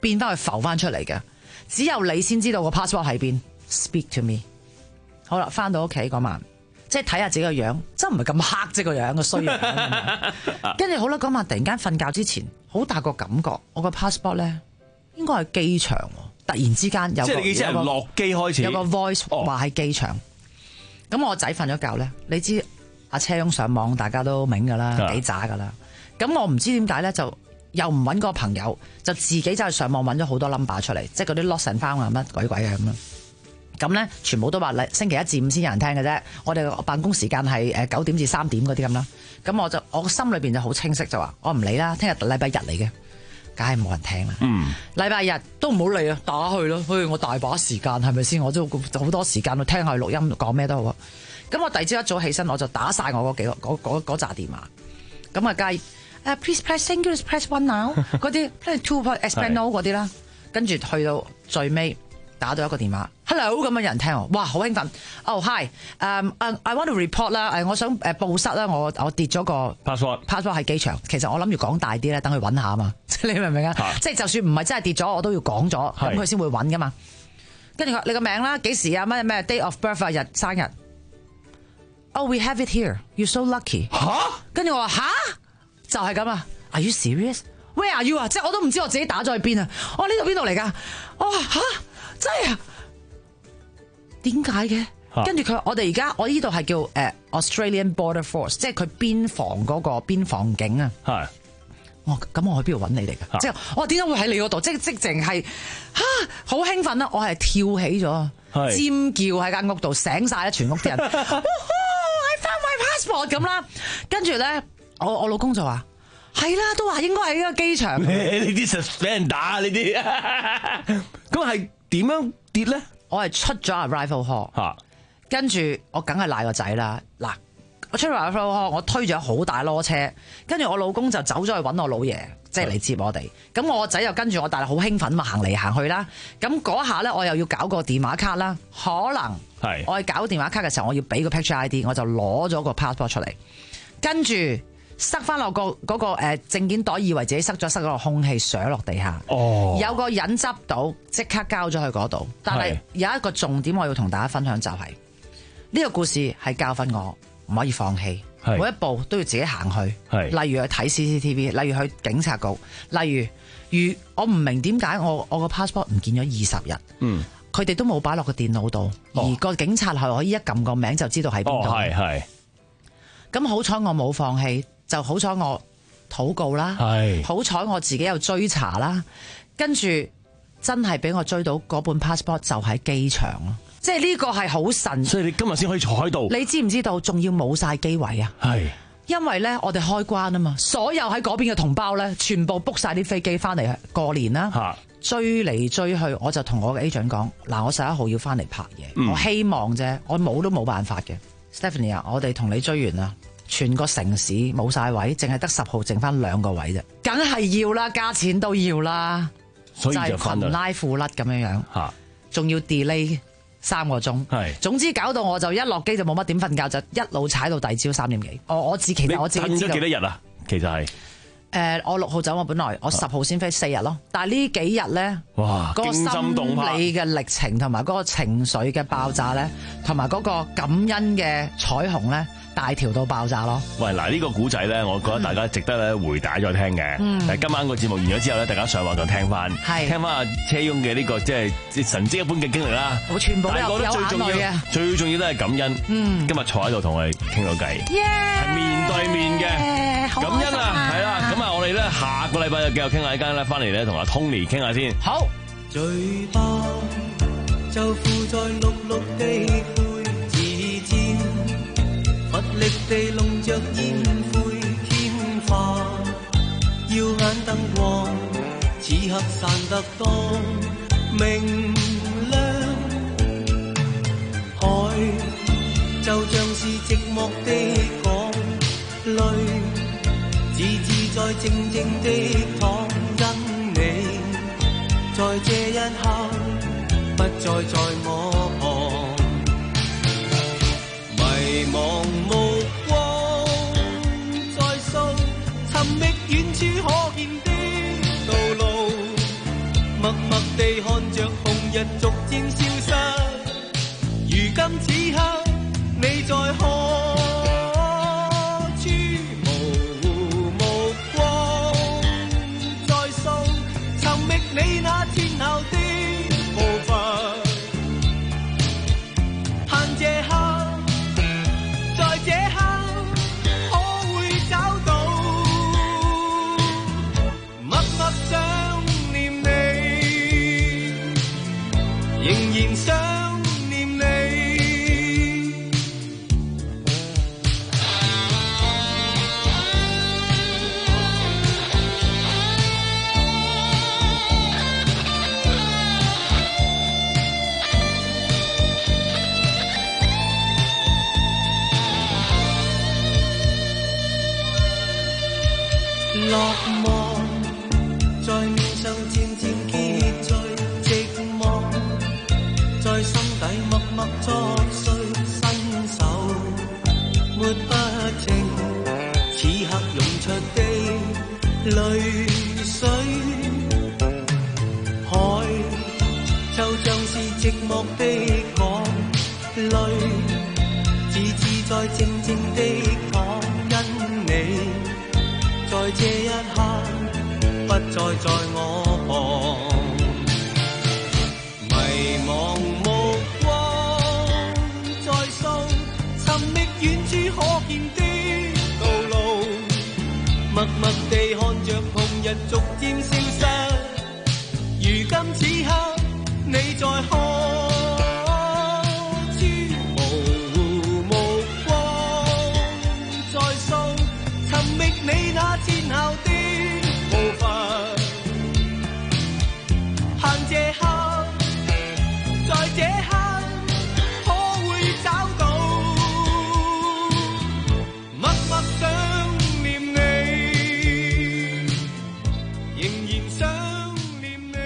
變翻去浮翻出嚟嘅，只有你先知道個 passport 喺邊。Speak to me。好啦，翻到屋企嗰晚，即係睇下自己個樣，真唔係咁黑啫個樣個衰樣。跟住好啦，嗰晚突然間瞓覺之前，好大個感覺，我個 passport 咧應該係機場喎。突然之間有個即係你意思係落機開始有個 voice 話喺機場。咁、哦、我仔瞓咗覺咧，你知阿車翁上網大家都明㗎啦，幾渣㗎啦。咁我唔知點解咧，就又唔揾個朋友，就自己就係上網揾咗好多 number 出嚟，即係嗰啲 lost and found 啊乜鬼鬼嘅咁樣。咁咧全部都話星期一至五先有人聽嘅啫。我哋辦公時間係誒九點至三點嗰啲咁啦。咁我就我心裏邊就好清晰，就話我唔理啦，聽日禮拜日嚟嘅，梗係冇人聽啦。嗯，禮拜日都唔好理啊，打去咯。嘿，我大把時間係咪先？我都好多時間去聽下錄音講咩都好啊。咁我第二朝一早起身，我就打晒我嗰幾個嗰嗰嗰紮電話。咁啊，梗係誒 please press single press one now 嗰啲，跟住 two press espanol 嗰啲啦。跟住去到最尾打到一個電話 ，hello 咁樣有人聽我，哇好興奮。哦、oh, hi，誒、um, I want to report 啦，誒我想誒報失啦，我我跌咗個 passport passport 喺機場。其實我諗住講大啲咧，等佢揾下啊嘛。你明唔明啊？即係就算唔係真係跌咗，我都要講咗，咁佢先會揾噶嘛。跟住佢你個名啦，幾時啊？乜咩 date of birth 啊？日生日。Oh we have it here. You so lucky。吓？跟住我話吓？就係咁啊 ？Are you serious? Where are you 啊？即係我都唔知我自己打咗去邊啊！我呢度邊度嚟㗎？我話吓？真係啊？點解嘅？跟住佢，我哋而家我呢度係叫誒、uh, Australian Border Force， 即係佢邊防嗰個邊防警啊。係。我咁我去邊度揾你嚟㗎？即係我點解會喺你嗰度？即係即淨係嚇好興奮啦！我係跳起咗，尖叫喺間屋度，醒晒啦！全屋啲人。I found my passport 咁啦。跟住咧，我我老公就話：係啦，都話應該喺呢個機場。 呢啲實俾人打呢啲。咁係點樣跌咧？ 我係出咗 arrival hall，跟住我梗係賴個仔啦。嗱，我出咗 arrival hall，我推咗好大攞車，跟住我老公就走咗去揾我老爺，即係嚟接我哋。咁我個仔又跟住我，但係好興奮嘛，行嚟行去啦。咁嗰下咧，我又要搞個電話卡啦。可能係我係搞電話卡嘅時候，我要俾個 picture I D， 我就攞咗個 passport 出嚟，跟住塞翻落個嗰個誒證件袋，以為自己塞咗塞咗落空氣，上落地下。哦，有個人執到，即刻交咗去嗰度。但係有一個重點我要同大家分享就係、是、呢、呢個故事係教訓我唔可以放棄，每一步都要自己行去。例如去睇 C C T V， 例如去警察局，例如如我唔明點解我我個 passport 唔見咗二十日。嗯，佢哋都冇擺落個電腦度，哦、而個警察係可以一撳個名就知道喺邊度。係係。咁好彩我冇放棄。就好彩我禱告啦，好彩我自己又追查啦，跟住真係俾我追到嗰本 passport 就喺機場咯，即係呢個係好神， 所以你今日先可以坐喺度。 你知唔知道仲要冇晒機位啊？係，因為咧我哋開關啊嘛，所有喺嗰邊嘅同胞咧全部 book 晒啲飛機翻嚟過年啦，追嚟追去，我就同我嘅 agent 講，嗱我十一號要翻嚟拍嘢，嗯，我希望啫，我冇都冇辦法嘅。Stephanie 啊，我哋同你追完啦。全個城市冇晒位，淨係得十號剩翻兩個位啫，梗係要啦，加錢都要啦，所以就裙拉褲甩咁樣樣，仲要 delay 三個鐘，係，總之搞到我就一落機就冇乜點瞓覺，就一路踩到第二朝三點幾。我我自其實我自己知道。你瞓咗幾多日啊？其實係。誒、呃，我六號走，我本來我十號先飛四日咯，但係呢幾日咧，哇，嗰、那個心理嘅歷程同埋嗰個情緒嘅爆炸咧，同埋嗰個感恩嘅彩虹咧，大條到爆炸咯。喂，嗱、這、呢個古仔咧，我覺得大家值得咧回帶再聽嘅。嗯，但係今晚個節目完咗之後咧，大家上網就聽翻，係聽翻阿車翁嘅呢個即係神蹟一般嘅經歷啦。我全部都有有眼淚嘅，最重要都係感恩。嗯，今日坐喺度同我哋傾到偈，係、yeah, 面對面嘅感恩啊，係啦，咁啊。我哋咧下個禮拜就繼續傾下呢間咧，翻嚟咧同阿 Tony 傾下先。好。 嘴巴就附在綠綠的灰指尖，乏力地弄着煙灰天花，耀眼燈光此刻散得多明亮，海就像是寂寞的港淚，自自在靜靜的躺，因你在這一刻不再在我旁，迷茫目光在掃尋覓遠處可見的道路， 地看着紅日逐漸消失，如今此刻你在何處？無目光在掃，尋覓你那天後的步伐。盼這刻，在這刻可會找到？默默想念你，仍然想念你。落寞在面上漸漸結聚，寂寞在心底默默作祟，伸手抹不清此刻湧出的淚水。海就像是寂寞的港，淚自自在靜靜的淌，因你在這一刻不再在我旁，迷茫目光在掃，尋覓遠處可見的道路，默默地看着紅日逐漸消失，如今此刻你在何處？無目光在掃，尋覓你那天後的步伐。盼這刻，在這刻可會找到？默默想念你，仍然想念你。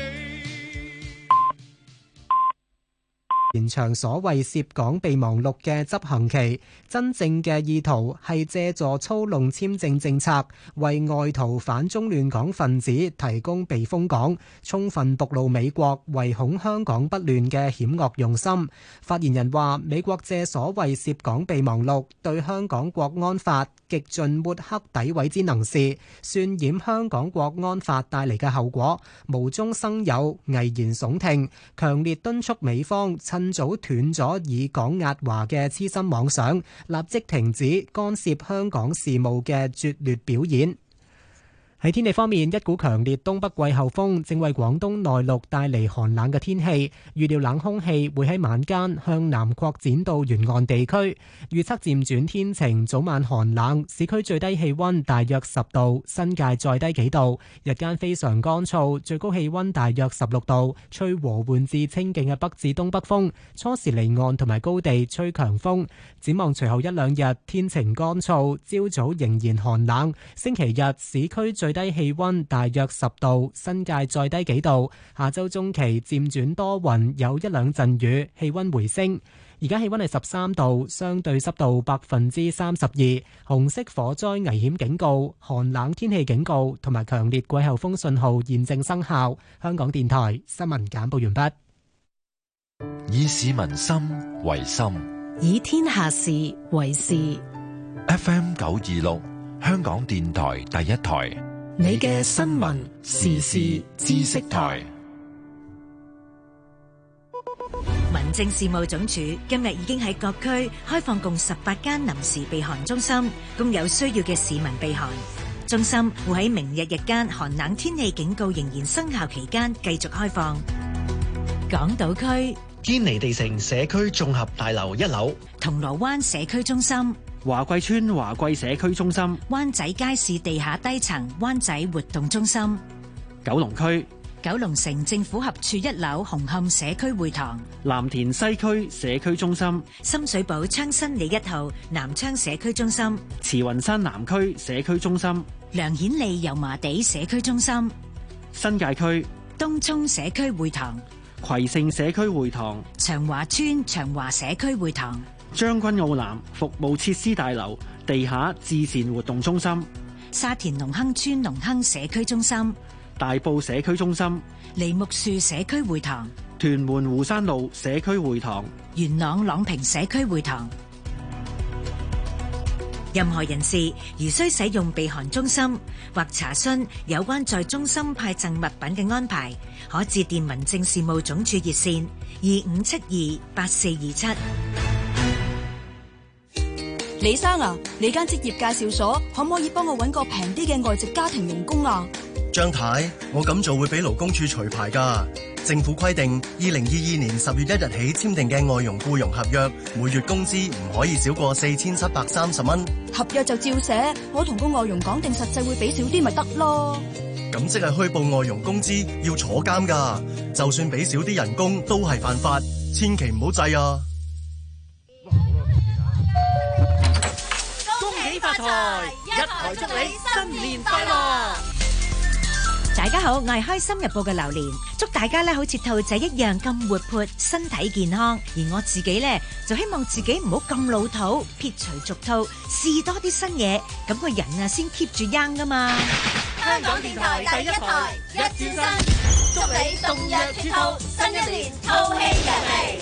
延長所謂涉港備忘錄嘅執行期，真正嘅意圖係借助操弄簽證政策，為外逃反中亂港分子提供避風港，充分暴露美國唯恐香港不亂嘅險惡用心。發言人話：美國借所謂涉港備忘錄對香港國安法極盡抹黑詆毀之能事，渲染香港國安法帶嚟嘅後果，無中生有，危言聳聽，強烈敦促美方趁早斷咗以港壓華嘅痴心妄想，立即停止干涉香港事務嘅拙劣表演。喺天氣方面，一股強烈東北季候風正為廣東內陸帶嚟寒冷嘅天氣，預料冷空氣會喺晚間向南擴展到沿岸地區。預測漸轉天晴，早晚寒冷，市區最低氣溫大約十度，新界再低幾度。日間非常乾燥，最高氣溫大約十六度，吹和緩至清勁嘅北至東北風，初時離岸同埋高地吹強風。展望隨後一兩日天晴乾燥，朝早仍然寒冷。星期日市區最最低氣溫大約十度，新界再低幾度。下周中期漸轉多雲，有一兩陣雨，氣溫回升。而家氣溫係十三度，相對濕度百分之三十二。紅色火災危險警告、寒冷天氣警告同埋強烈季候風信號現正生效。香港電台新聞簡報完畢。 以市民心為心， 以天下事為事。 F M 九二六，香港電台第一台。 你嘅新聞時事知識台。民政事務總署今日已經喺各區開放共十八間臨時避寒中心，供有需要嘅市民避寒。中心會喺明日日間寒冷天氣警告仍然生效期間繼續開放。港島區堅尼地城社區綜合大樓一樓， 銅鑼灣社區中心、 華貴村華貴社區中心、 灣仔街市地下低層灣仔活動中心、 九龍區九龍城政府合署一樓紅磡社區會堂、 藍田西區社區中心、 深水埗昌新里一號南昌社區中心、 慈雲山南區社區中心、 梁顯利油麻地社區中心、 新界區東涌社區會堂、 葵盛社區會堂、 長華村長華社區會堂、 將軍澳南服務設施大樓地下至善活動中心、 沙田隆亨村隆亨社區中心、 大埔社區中心、 梨木樹社區會堂、 屯門湖山路社區會堂、 元朗朗屏社區會堂。任何人士如需使用避寒中心或查詢有關在中心派贈物品嘅安排，可致電民政事務總署熱線二五七二八四二七。 李生啊，你間職業介紹所可唔可以幫我搵個平啲嘅外籍家庭傭工啊？ 張太，我咁做會俾勞工處除牌㗎。政府規定，二零二二年十月一日起簽訂嘅外傭僱傭合約，每月工資唔可以少過四千七百三十蚊。 合約就照寫，我同個外傭講定實際會俾少啲咪得咯。 咁即係虛報外傭工資要坐監㗎，就算俾少啲人工都係犯法，千祈唔好制啊！ 恭喜發財，一台祝你新年快樂！ 大家好，我係開心日報嘅榴蓮，祝大家咧好似兔仔一樣咁活潑，身體健康。而我自己咧就希望自己唔好咁老土，撇除俗套，試多啲新嘢，咁個人啊先 keep 住 young 噶嘛。 香港電台第一台，一轉身，祝你動若脫兔，新一年兔氣揚眉。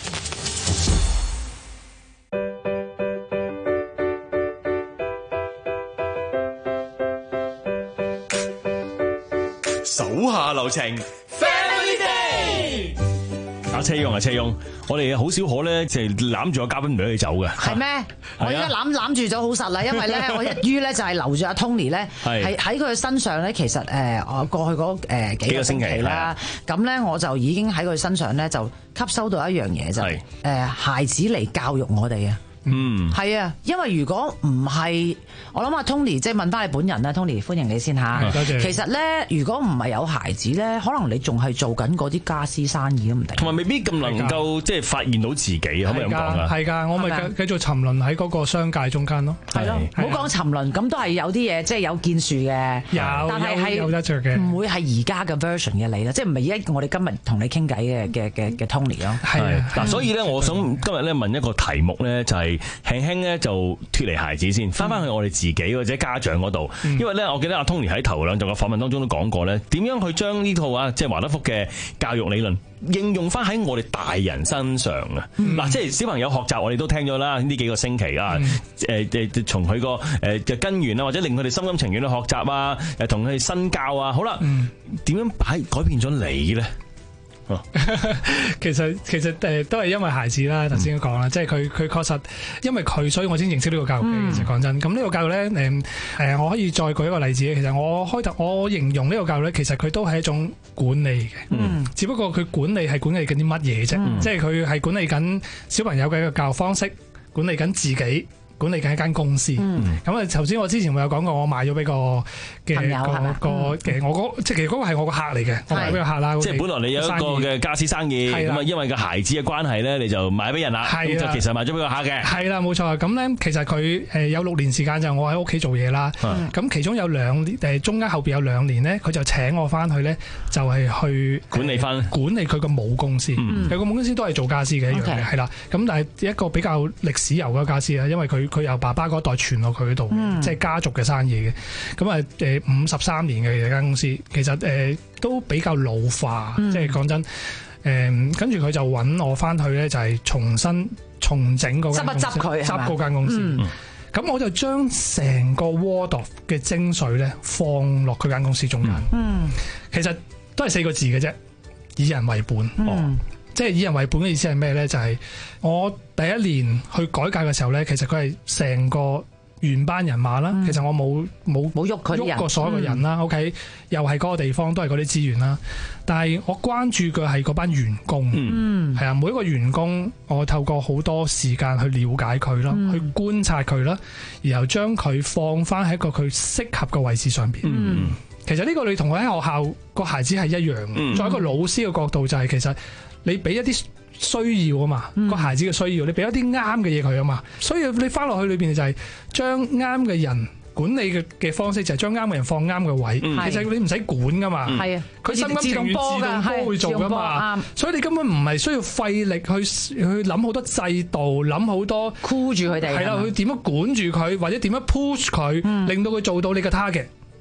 手下留情 ，Family Day。 阿車翁啊，車翁，我哋好少可咧，就係攬住個嘉賓唔俾佢走嘅。 係咩？我而家攬攬住咗好實啦，因為咧，我一於咧就係留住阿 Tony 咧，係喺佢身上咧。其實誒，我過去嗰誒幾個星期啦，咁咧我就已經喺佢身上咧就吸收到一樣嘢，就係誒孩子嚟教育我哋啊。嗯，係啊，因為如果唔係，我諗阿 Tony 即係問翻你本人啦 ，Tony 歡迎你先吓。多謝。其實咧，如果唔係有孩子咧，可能你仲係做緊嗰啲家私生意都唔定。 同埋未必咁能夠即係發現到自己，可唔可以咁講啊？ 係㗎，我咪繼繼續沉淪喺嗰個商界中間咯。 係咯，唔好講沉淪，咁都係有啲嘢即係有建樹嘅。 有， 但係係有得着嘅， 唔會係而家嘅 version 嘅你啦，即係唔係而家我哋今日同你傾偈嘅嘅嘅嘅 Tony 咯。 係嗱，所以咧，我想今日咧問一個題目咧，就係輕輕咧就脫離孩子先，翻翻去我哋自己或者家長嗰度，因為咧，我記得阿 Tony 喺頭兩集嘅訪問當中都講過咧，點樣去將呢套啊，即係華德福嘅教育理論應用翻喺我哋大人身上啊！嗱、嗯，即係小朋友學習，我哋都聽咗啦，呢幾個星期啊，誒誒，從佢個誒嘅根源啊，或者令佢哋心甘情願去學習啊，誒，同佢哋身教啊，好啦，點樣擺改變咗你咧？ 其實其實誒都係因為孩子啦，頭先都講啦，即係佢佢確實因為佢，所以我先認識呢個教育嘅。嗯、其實講真，咁呢個教育咧，誒誒，我可以再舉一個例子。其實我開頭我形容呢個教育咧，其實佢都係一種管理嘅，嗯、只不過佢管理係管理緊啲乜嘢啫，嗯、即係佢係管理緊小朋友嘅一個教育方式，管理緊自己。管理緊一間公司，咁啊頭先我之前會有講過，我賣咗俾個嘅個個嘅我即係其實嗰個係我個客嚟嘅，我賣俾個客啦。 即係本來你有一個嘅家私生意，咁啊因為個孩子嘅關係咧，你就賣俾人啦，咁就其實賣咗俾個客嘅。係啦，冇錯。咁咧其實佢誒有六年時間就我喺屋企做嘢啦，咁其中有兩年誒中間後邊有兩年咧，佢就請我翻去咧，就係去管理翻管理佢個母公司，佢個母公司都係做家私嘅一樣嘅，係啦。咁但係一個比較歷史悠嘅家私啦，因為佢。佢由爸爸嗰代傳落佢嗰度，嗯、即係家族嘅生意嘅。咁啊，誒五十三年嘅間公司，其實誒、呃、都比較老化，嗯、即係講真。誒、呃，跟住佢就揾我翻去咧，就係重新重整嗰間公司，執一執佢，執嗰間公司。咁、嗯、我就將成個 Waldorf 嘅精髓咧，放落佢間公司中間。嗯，其實都係四個字嘅啫，以人為本。嗯哦即係以人為本嘅意思係咩咧？就係、是、我第一年去改革嘅時候咧，其實佢係成個原班人馬啦。嗯、其實我冇冇冇喐佢喐過所有嘅人啦。嗯、OK，又係嗰個地方都係嗰啲資源啦。但係我關注嘅係嗰班員工，嗯，係啊，每一個員工我透過好多時間去了解佢啦，嗯、去觀察佢啦，然後將佢放翻喺一個佢適合嘅位置上邊。嗯，其實呢個你同我喺學校個孩子係一樣嘅。嗯、作為一個老師嘅角度就係、是、其實。你俾一啲需要啊嘛，個、嗯、孩子嘅需要，你俾一啲啱嘅嘢佢啊嘛，所以你翻落去裏邊就係將啱嘅人管理嘅嘅方式就係將啱嘅人放啱嘅位，嗯、其實你唔使管噶嘛，係啊、嗯，佢心甘情願自動波會做噶嘛，所以你根本唔係需要費力去去諗好多制度，諗好多箍住佢哋，係啦，佢點樣管住佢，或者點樣 push 佢，嗯、令到佢做到你嘅 target。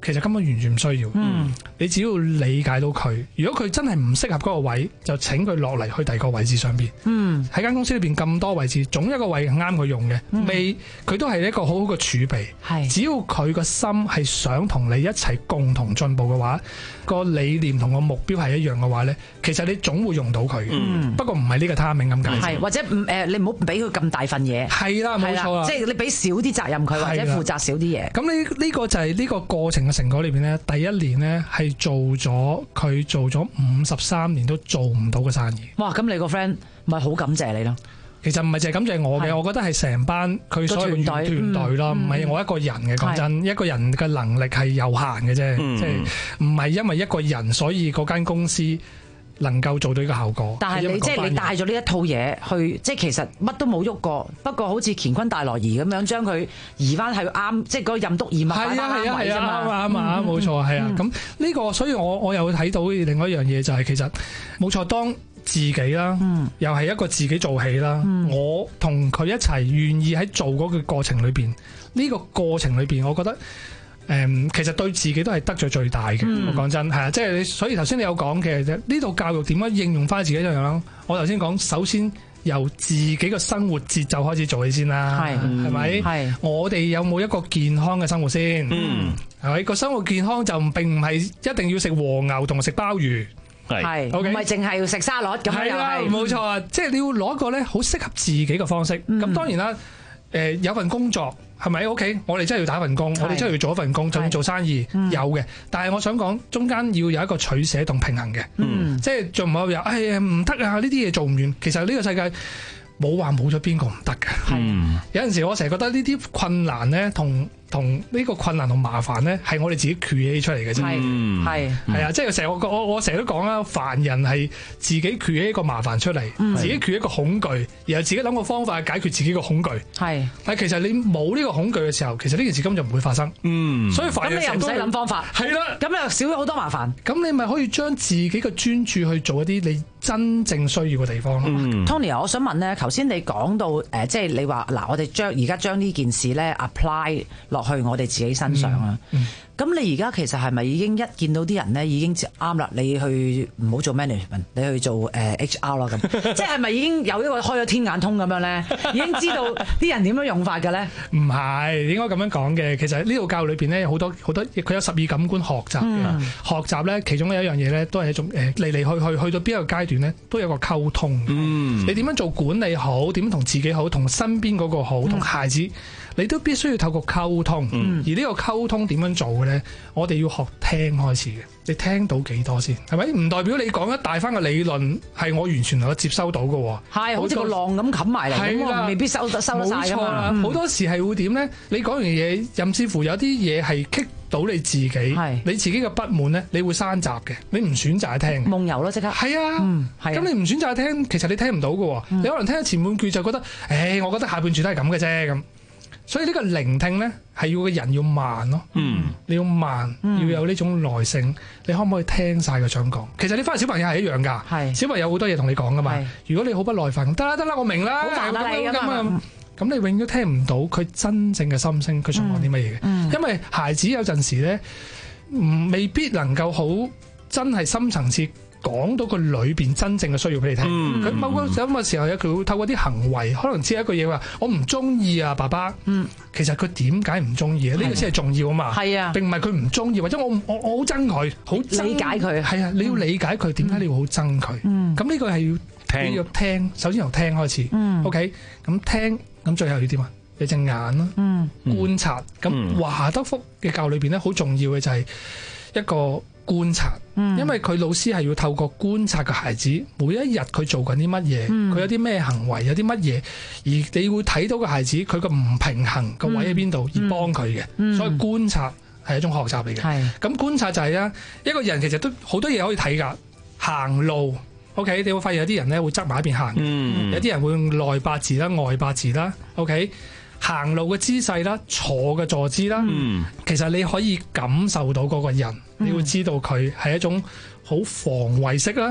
其實根本完全唔需要。 嗯， 你只要理解到佢，如果佢真係唔適合嗰個位，就請佢落嚟去第二個位置上邊。 嗯， 喺間公司裏邊咁多位置，總有一個位係啱佢用嘅。 嗯未，佢都係一個好好嘅儲備。 係， 只要佢個心係想同你一齊共同進步嘅話，個理念同個目標係一樣嘅話咧，其實你總會用到佢嘅。 嗯， 不過唔係呢個 timing 咁解。 係或者唔誒，你唔好俾佢咁大份嘢。 係啦，冇錯啦， 即係你俾少啲責任佢，或者負責少啲嘢。 咁呢呢個就係呢個過程嘅成果裏邊咧，第一年咧係做咗佢做咗五十三年都做唔到嘅生意。 哇！咁你個 friend 咪好感謝你咯？ 其實唔係淨係感謝我嘅，我覺得係成班佢所有嘅團隊啦，唔係我一個人嘅。講真，一個人嘅能力係有限嘅啫，即係唔係因為一個人所以嗰間公司能夠做到呢個效果。 但係你即係你帶咗呢一套嘢去，即係其實乜都冇喐過，不過好似乾坤大挪移咁樣將佢移翻去啱，即係嗰個任督二脈擺翻啱位啫嘛。 啱啊啱啊，冇錯係啊。咁呢個所以我我又睇到另外一樣嘢就係其實冇錯，當自己啦， 嗯、 又係一個自己做起啦。嗯、我同佢一齊願意喺做嗰個過程裏邊，呢、呢個過程裏邊，我覺得誒、嗯，其實對自己都係得罪最大嘅。嗯、我講真係啊，即係你，所以頭先你有講嘅呢度教育點樣應用翻自己一樣啦。我頭先講，首先由自己嘅生活節奏開始做起先啦，係係咪？係我哋有冇一個健康嘅生活先？嗯，係咪個生活健康就並唔係一定要食和牛同食鮑魚。 係，唔係淨係要食沙律咁樣又係， 冇錯啊！即係你要攞一個咧好適合自己嘅方式。咁、嗯、當然啦，誒、呃、有份工作係咪 OK？我哋真係要打份工，我哋真係要做一份工，就算做生意、嗯、有嘅。但係我想講，中間要有一個取捨同平衡嘅。嗯，即係仲唔好話，哎呀唔得啊！呢啲嘢做唔完。其實呢個世界冇話冇咗邊個唔得嘅。嗯，有陣時我成日覺得呢啲困難咧同。同呢個困難同麻煩咧，係我哋自己 create 出嚟嘅啫。係係係啊，即係成日我我我成日都講啦，凡人係自己 create 一個麻煩出嚟，嗯、自己 create 一個恐懼，然後自己諗個方法解決自己個恐懼。係，但係其實你冇呢個恐懼嘅時候，其實呢件事根本就唔會發生。嗯，所以凡人咁你又唔使諗方法。係啦，咁又少咗好多麻煩。 咁你咪可以將自己嘅專注去做一啲你真正需要嘅地方咯。 嗯、Tony 我想問咧，頭先你講到誒、呃，即係你話嗱，我哋將而家將呢件事咧 apply 落去我哋自己身上啦。咁、嗯嗯、你而家其實係咪已經一見到啲人咧已經啱啦？你去唔好做 management， 你去做誒 H R 啦咁。即係係咪已經有一個開咗天眼通咁樣咧？已經知道啲人點樣用法嘅咧？唔係，應該咁樣講嘅。其實呢度教育裏邊咧，好多好多，佢有十二感官學習嘅。嗯、學習咧，其中有一樣嘢咧，都係一種誒嚟嚟去去去到邊一個階段咧，都有個溝通。嗯、你點樣做管理好？點樣同自己好？同身邊嗰個好？同孩子？嗯你都必須要透過溝通，嗯、而呢個溝通點樣做嘅咧？我哋要學聽開始嘅。你聽到幾多先？係咪？唔代表你講一大番嘅理論係我完全能夠接收到嘅。 係，好似個浪咁冚埋嚟，咁我未必收得收得晒㗎嘛。 好、嗯、多時係會點咧？你講完嘢，甚至乎有啲嘢係棘到你自己，係你自己嘅不滿咧，你會閂閘嘅，你唔選擇聽。 夢遊咯，即刻。係啊，嗯，係。咁你唔選擇聽，其實你聽唔到嘅。嗯、你可能聽咗前半句就覺得，誒、欸，我覺得下半句都係咁嘅啫咁。所以呢個聆聽咧，係要個人要慢咯，嗯、你要慢，嗯、要有呢種耐性。你可唔可以聽晒佢想講？其實你翻嚟小朋友係一樣噶，是小朋友好多嘢同你講噶嘛。是如果你好不耐煩，得啦得啦，我明啦，好煩啊你咁啊，咁你永遠都聽唔到佢真正嘅心聲，佢想講啲乜嘢嘅。嗯、因為孩子有陣時咧，唔未必能夠好真係深層次。講到個裏邊真正嘅需要俾你聽，佢、嗯、某個咁嘅時候咧，佢會透過啲行為，可能只係一個嘢話，我唔中意啊，爸爸。嗯、其實佢點解唔中意啊？呢、呢個先係重要啊嘛。係啊，並唔係佢唔中意，或者我我我好憎佢，好理解佢。係啊，你要理解佢點解你會好憎佢。咁呢、嗯、個係要聽，要聽。首先由聽開始。嗯、OK，咁聽，咁最後要點啊？有隻眼啦，嗯、觀察。咁華德福嘅教育裏邊咧，好重要嘅就係一個。觀察，因為佢老師係要透過觀察個孩子，每一日佢做緊啲乜嘢，佢、嗯、有啲咩行為，有啲乜嘢，而你會睇到個孩子佢個唔平衡個位喺邊度，而幫佢嘅。嗯、所以觀察係一種學習嚟嘅。咁是觀察就係、是、啊，一個人其實都好多嘢可以睇噶。行路 ，OK， 你會發現有啲人咧會側埋一邊行，嗯、有啲人會用內八字啦、外八字啦 ，OK。行路嘅姿勢啦，坐嘅坐姿啦，嗯、其實你可以感受到嗰個人，嗯、你會知道佢係一種好防衛式啦，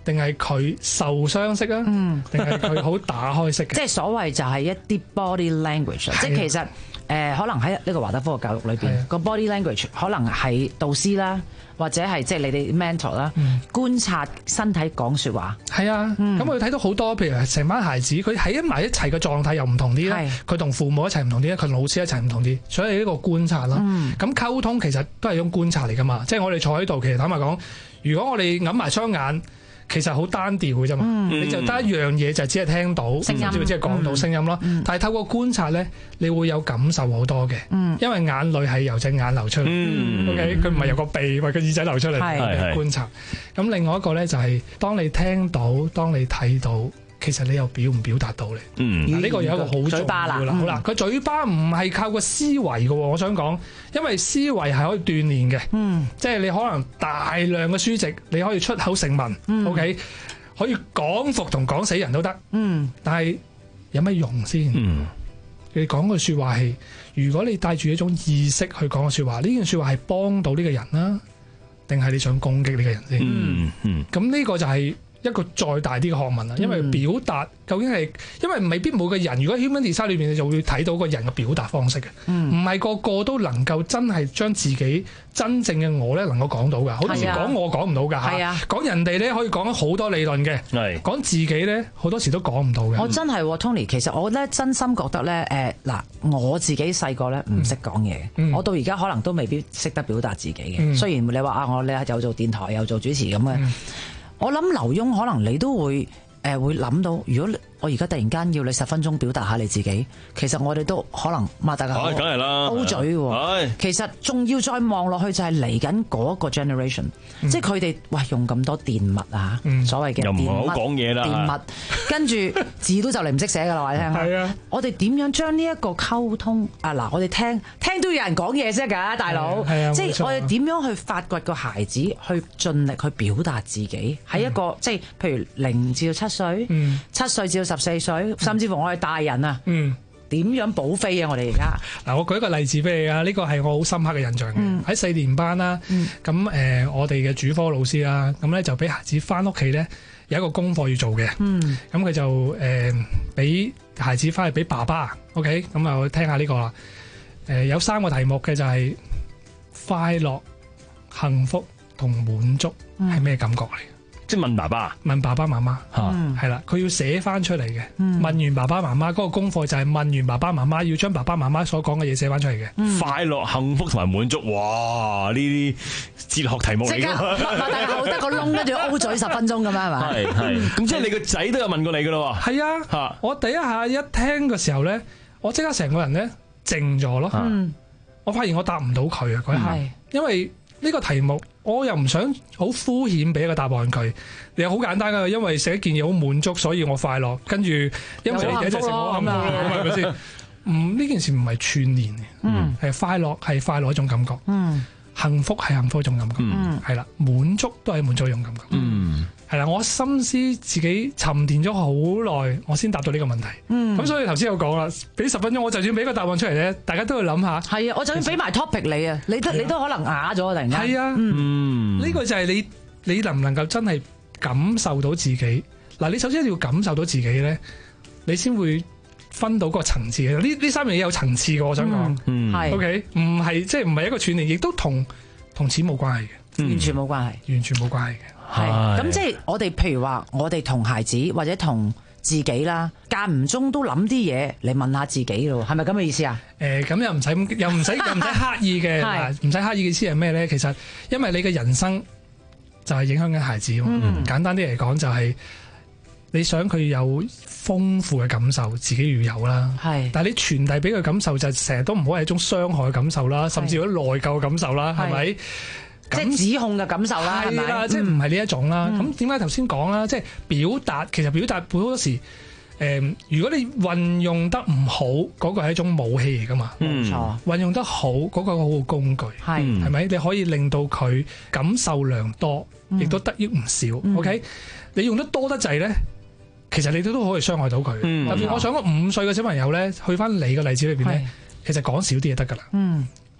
定係佢受傷式啊？定係佢好打開式嘅？ 即係所謂就係一啲 body language，即係其實誒、呃、可能喺呢個華德福嘅教育裏邊，個 body language 可能係導師啦，或者係即係你哋 mentor 啦、嗯，觀察身體講説話。係啊，咁我哋睇到好多，譬如成班孩子，佢喺埋一齊嘅狀態又唔同啲咧，佢同父母一齊唔同啲咧，佢同老師一齊唔同啲，所以呢個觀察啦。咁、嗯、溝通其實都係一種觀察嚟㗎嘛，即係我哋坐喺度，其實坦白講，如果我哋揞埋雙眼。其實好單調嘅啫嘛，嗯、你就得一樣嘢就只係聽到，甚至只係講到聲音咯。嗯、但係透過觀察咧，你會有感受好多嘅，嗯、因為眼淚係由隻眼流出嚟、嗯、，OK，佢唔係由個鼻或個耳仔流出嚟嘅觀察。咁另外一個咧就係、是、當你聽到，當你睇到。其實你又表唔表達到咧？嗯，呢個有一個好重要㗎啦。好啦，佢嘴巴唔係靠個思維嘅，我想講，因為思維係可以鍛鍊嘅。嗯，即係你可能大量嘅書籍，你可以出口成文、嗯、，OK， 可以講服同講死人都得。嗯，但係有咩用先？嗯，你講嘅説話係，如果你帶住一種意識去講嘅説話，呢件説話係幫到呢個人啦，定係你想攻擊呢個人先？嗯嗯，咁呢個就係一個再大啲嘅學問啦，因為表達究竟係，因為未必每個人，如果 human design 裏邊你就會睇到個人嘅表達方式嘅，唔係個個都能夠真係將自己真正嘅我咧能夠講到㗎，好多時講我講唔到㗎，係啊，講人哋咧可以講好多理論嘅，係講自己咧好多時都講唔到嘅。我真係 Tony， 其實我咧真心覺得咧，誒嗱，我自己細個咧唔識講嘢，嗯、我到而家可能都未必識得表達自己嘅，嗯、雖然你話啊，我你又做電台又做主持咁嘅。嗯我諗劉墉可能你都會誒、呃、會諗到，如果我而家突然間要你十分鐘表達下你自己，其實我哋都可能擘大個口，梗係啦，O嘴喎。其實仲要再望落去就係嚟緊嗰個 generation，、嗯、即係佢哋喂用咁多電物啊，嗯、所謂嘅電物，又唔好講嘢啦，電物跟住字都就嚟唔識寫噶啦，話你聽。係啊，我哋點樣將呢一個溝通啊？嗱，我哋聽聽都有人講嘢啫㗎，大佬。係啊，即係我哋點樣去發掘個孩子去盡力去表達自己，喺、嗯、一個即係譬如零至到七歲，嗯、七歲至到十四歲，甚至乎我哋大人啊，點、嗯、樣補飛啊？我哋而家嗱，我舉一個例子俾你啊，呢個係我好深刻嘅印象嘅。喺、嗯、四年班啦，咁誒、嗯呃，我哋嘅主科老師啦，咁咧就俾孩子翻屋企咧有一個功課要做嘅。咁佢、嗯、就誒俾、呃、孩子翻去俾爸爸 ，OK， 咁啊，我聽下呢個啦。誒、呃，有三個題目嘅就係快樂、幸福同滿足係咩感覺嚟？即係問爸爸，問爸爸媽媽，係啦、嗯，佢要寫翻出嚟嘅。嗯、問完爸爸媽媽嗰個功課就係問完爸爸媽媽，要將爸爸媽媽所講嘅嘢寫翻出嚟嘅。嗯、快樂、幸福同埋滿足，哇！呢啲哲學題目嚟㗎。擘大個口得個窿，跟住 O 嘴十分鐘咁樣係嘛？係係。咁即係你個仔都有問過你㗎咯喎？係啊。我第一下一聽嘅時候咧，我即刻成個人咧靜咗咯。嗯、我發現我答唔到佢啊嗰一下，嗯、因為呢個題目。我又唔想好敷衍俾一個答案佢，你好簡單噶，因為寫一件嘢好滿足，所以我快樂。跟住因為你就食我啱啦，係咪先？嗯，呢件事唔係串連嘅，嗯，係快樂係快樂一種感覺，嗯，幸福係幸福一種感覺，嗯，係啦，滿足都係滿足一種感覺，嗯，係啦，我心思自己沉澱咗好耐，我先答到呢個問題，嗯，咁所以頭先有講啦，俾十分鐘，我就算俾個答案出嚟咧，大家都要諗下，係啊，我就算俾埋 topic 你啊，你都你都可能啞咗突然間，係啊，嗯，呢個就係你你能唔能夠真係感受到自己嗱？你首先要感受到自己咧，你先會分到個層次嘅。呢呢三樣嘢有層次嘅，我想講，嗯，係 ，OK， 唔係即係唔係一個串聯，亦都同同錢冇關係嘅，完全冇關係，完全冇關係嘅。係，咁即係我哋譬如話，我哋同孩子或者同自己啦，間唔中都諗啲嘢嚟問下自己咯，係咪咁嘅意思啊？誒、呃，咁又唔使，又唔使，又唔使刻意嘅，唔使刻意嘅意思係咩咧？其實因為你嘅人生就係影響緊孩子，嗯、簡單啲嚟講就係你想佢有豐富嘅感受，自己要有啦。係，但係你傳遞俾佢感受就成日都唔好係一種傷害嘅感受啦，甚至乎內疚嘅感受啦，係咪？即係指控嘅感受啦，係咪？係啦，即係唔係呢一種啦。咁點解頭先講啦？即係表達，其實表達好多時，誒、呃，如果你運用得唔好，嗰個係一種武器嚟噶嘛。冇錯，運用得好，嗰個好好工具，係係咪？你可以令到佢感受良多，亦都得益唔少。嗯、OK，你用得多得滯咧，其實你都都可以傷害到佢。特別我想個五歲嘅小朋友咧，去翻你嘅例子裏邊咧，其實講少啲就得噶啦。嗯。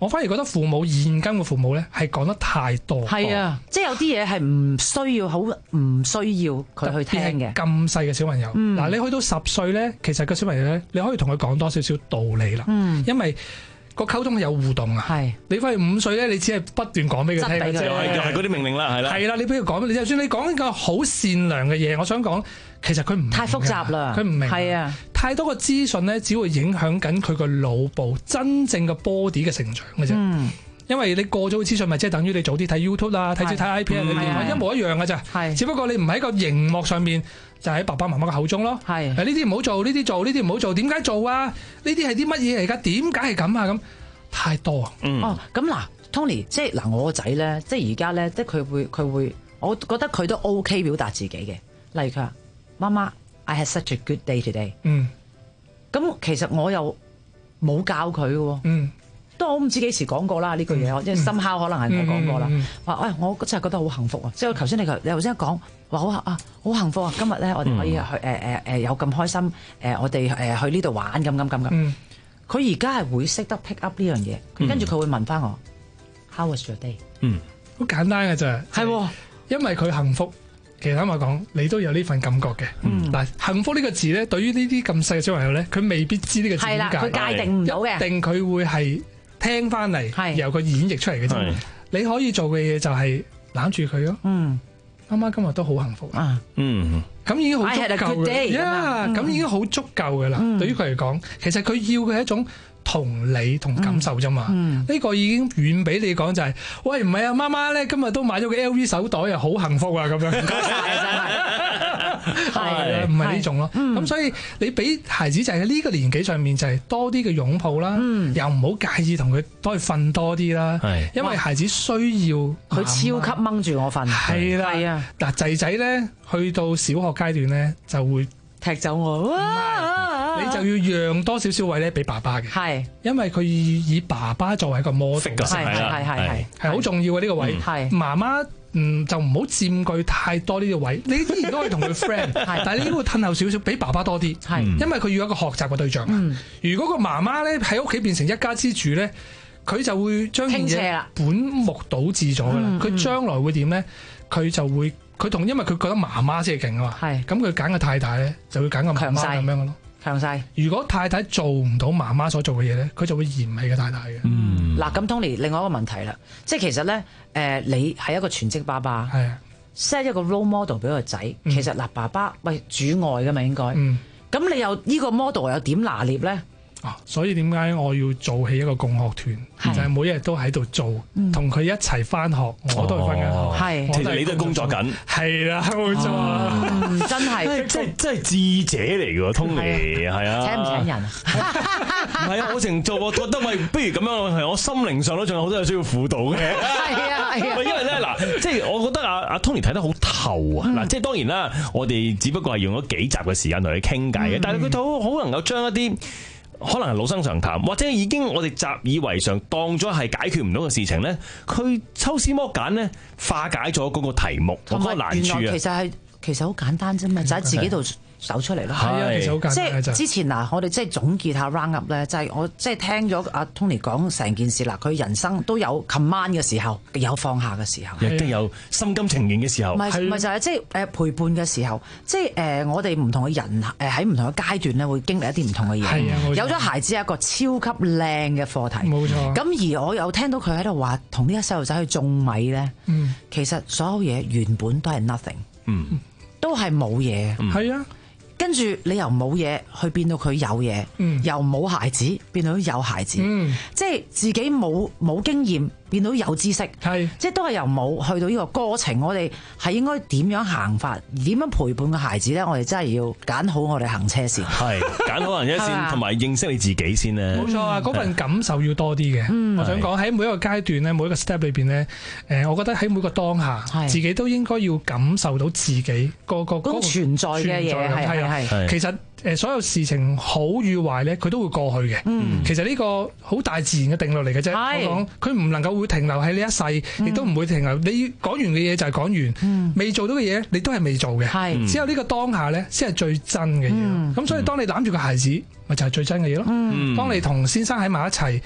我反而覺得父母現今嘅父母咧係講得太多。 係啊，即係有啲嘢係唔需要，好唔需要佢去聽嘅。 咁細嘅小朋友，嗱、 嗯、 你去到十歲咧，其實個小朋友咧，你可以同佢講多少少道理啦。嗯，因為個溝通係有互動啊。係，你翻去五歲咧，你只係不斷講俾佢聽嘅啫。 又係又係嗰啲命令啦，係啦。係啦，你俾佢講，你就算你講一個好善良嘅嘢，我想講，其實佢唔明太複雜啦， 佢唔明。 係啊， 太多個資訊咧，只會影響緊佢個腦部真正嘅 body 嘅成長嘅啫。嗯。因為你過咗個資訊，咪即係等於你早啲睇 YouTube 啊，睇住睇 I P A 你電話一模一樣嘅咋。係，只不過你唔喺個熒幕上面，就喺爸爸媽媽嘅口中咯。係，呢啲唔好做，呢啲做，呢啲唔好做，點解做啊？呢啲係啲乜嘢嚟㗎？點解係咁啊？咁太多啊。 嗯、哦，咁嗱 ，Tony，即係嗱，我個仔咧，即係而家咧，即係佢會佢會，我覺得佢都 OK 表達自己嘅。例如佢話：媽媽 ，I had such a good day today。嗯。咁其實我又冇教佢嘅喎。嗯。都我唔知幾時講過啦呢句嘢，即係深刻可能係我講過啦。話、嗯、誒、哎，我真係覺得好幸福啊！即係頭先你頭你頭先講話好啊，好幸福啊！今日咧我哋可以去誒誒誒有咁開心誒、呃，我哋誒去呢度玩咁咁咁咁。佢而家係會識得 pick up 呢樣嘢，跟住佢會問翻我、嗯、How was your day？ 嗯，好簡單嘅咋，係、就是、因為佢幸福。其實坦白講，你都有呢份感覺嘅。嗱、嗯，幸福呢個字咧，對於呢啲咁細嘅小朋友咧，佢未必知呢個字點解。 佢界定唔到嘅， 一定佢會係聽翻嚟，由佢演繹出嚟嘅啫。你可以做嘅嘢就係攬住佢咯。嗯，媽媽今日都好幸福啊。嗯，咁已經好足夠嘅。呀，咁已經好足夠嘅啦。對於佢嚟講，其實佢要嘅係一種同理同感受啫嘛。呢、嗯這個已經遠比你講就係、是，喂唔係啊，媽媽咧今日都買咗個 L V 手袋啊，好幸福啊咁樣。唔該晒，真係係唔係呢種咯？咁、嗯、所以你俾孩子就係呢個年紀上面就係多啲嘅擁抱啦、嗯，又唔好介意同佢多去瞓多啲啦。因為孩子需要佢超級掹住我瞓。係啦，係啊。嗱仔仔咧去到小學階段咧就會踢走我。 你就要讓多少少位咧俾爸爸嘅，係，因為佢以爸爸作為一個 model，係係係係係好重要嘅呢個位，係媽媽嗯就唔好佔據太多呢個位，你依然都可以同佢 friend，但係你都會褪後少少俾爸爸多啲，係，因為佢要一個學習嘅對象。嗯、如果個媽媽咧喺屋企變成一家之主咧，佢就會將件嘢本末倒置咗噶啦，佢、嗯、將來會點咧？佢就會佢同因為佢覺得媽媽先係勁啊嘛，係，咁佢揀個太太咧就會揀個媽媽咁樣嘅咯。強勢。如果太太做唔到媽媽所做嘅嘢咧，佢就會嫌棄個太太嘅。 嗯，嗱咁 Tony，另外一個問題啦，即係其實咧，誒、呃、你係一個全職爸爸，係啊 set 一個 role model 俾個仔、嗯。其實嗱，爸爸喂主外㗎嘛應該，咁、嗯、你又呢、呢個 model 又點拿捏咧？ 啊，所以點解我要做起一個共學團，就係、是、每日都喺度做，同、嗯、佢一齊翻學，我都係翻緊學。係、哦，其實你都係工作緊。係啦，冇錯、哦嗯。真係， 即係即係智者嚟嘅，Tony 係啊。 請唔請人啊？ 唔係啊，我成做，我覺得喂，不如咁樣，係我心靈上都仲有好多嘢需要輔導嘅。係啊，係啊。因為咧嗱，即係我覺得阿阿 Tony 睇得好透啊。嗱、嗯，即係當然啦，我哋只不過係用咗幾集嘅時間同佢傾偈嘅，但係佢都好能夠將一啲。可能係老生常談，或者已經我哋習以為常，當咗係解決唔到嘅事情咧，佢抽絲剝繭咧，化解咗嗰個題目嗰個難處啊。 原來其實係其實好簡單啫嘛，就喺自己度走出嚟咯。係啊，其實好簡單。即係之前嗱，我哋即係總結下 round up 咧，就係我即係聽咗阿 Tony 講成件事啦。佢人生都有 command 嘅時候，有放下嘅時候， 亦都有心甘情願嘅時候。 唔係唔係就係即係誒陪伴嘅時候，即係誒我哋唔同嘅人誒喺唔同嘅階段咧，會經歷一啲唔同嘅嘢。係啊，有咗孩子係一個超級靚嘅課題。冇錯。咁而我有聽到佢喺度話，同呢個細路仔去種米咧，嗯，其實所有嘢原本都係 nothing，嗯，都係冇嘢。係啊。跟住你由冇嘢去變到佢有嘢，嗯，由冇孩子變到有孩子，嗯，即係自己冇冇經驗變到有知識，係即係都係由冇去到呢個過程。我哋係應該點樣行法，點樣陪伴個孩子咧？我哋真係要揀好我哋行車線，係揀好行車線，同埋認識你自己先咧。冇錯啊，嗰份感受要多啲嘅，嗯。我想講喺每一個階段咧，每一個 step 裏邊咧，誒，我覺得喺每個當下，自己都應該要感受到自己個個嗰個存在嘅嘢，係係係，其實。 誒所有事情好與壞咧，佢都會過去嘅。嗯，其實呢個好大自然嘅定律嚟嘅啫。我講佢唔能夠會停留喺呢一世，亦、嗯、都唔會停留。你講完嘅嘢就係講完，嗯、未做到嘅嘢你都係未做嘅。係，只有呢個當下咧，先係最真嘅嘢。咁、嗯、所以當你攬住個孩子，咪就係、是、最真嘅嘢咯。嗯，當你同先生喺埋一齊，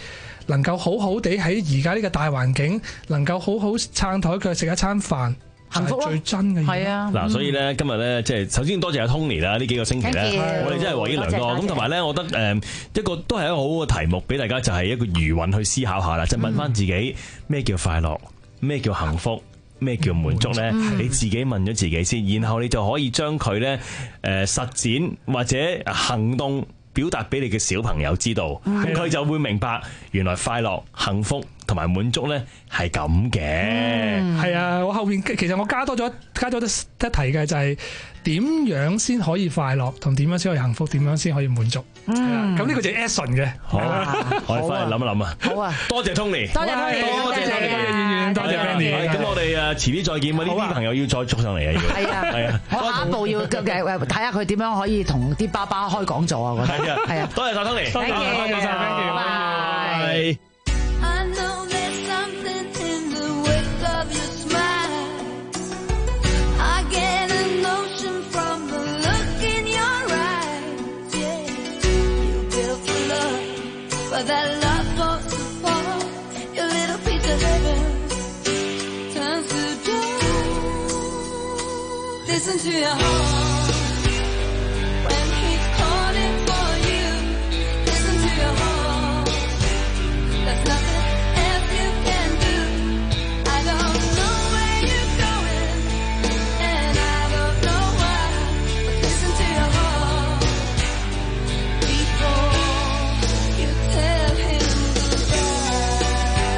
能夠好好地喺而家呢個大環境，能夠好好撐台腳食一餐飯。幸福最真嘅嘢。 係啊， 嗱，所以咧今日咧，即係首先多謝阿 Tony 啦，呢幾個星期咧，我哋真係獲益良多。咁同埋咧，我覺得誒一個都係一個好好嘅題目，俾大家就係一個餘韻去思考下啦，就問翻自己咩叫快樂，咩叫幸福，咩叫滿足咧？你自己問咗自己先，然後你就可以將佢咧誒實踐或者行動表達俾你嘅小朋友知道，咁佢就會明白原來快樂、幸福同埋滿足咧係咁嘅。 係啊，我後邊其實我加多咗加多一一題嘅就係點樣先可以快樂，同點樣先可以幸福，點樣先可以滿足。咁呢個就係 action 嘅。 好，我哋翻嚟諗一諗啊。 好啊， 多謝 Tony， 多謝 Tony， 多謝 Tony， 多謝圓圓，多謝 Benny。 咁我哋誒遲啲再見啊！呢啲朋友要再捉上嚟啊！要係啊， 係啊， 我下一步要睇下佢點樣可以同啲爸爸開講座啊！我覺得係啊， 多謝晒 Tony， 多謝多謝 Thank you， 拜。 I know there's something in the wake of your smile. I get a notion from the look in your eyes. Yeah, you built for love, but that love falls apart. Your little piece of heaven turns to dust. Listen to your heart when he's calling for you. Listen to your heart. There's nothing else you can do. I don't know where you're going, and I don't know why. But listen to your heart before you tell him goodbye.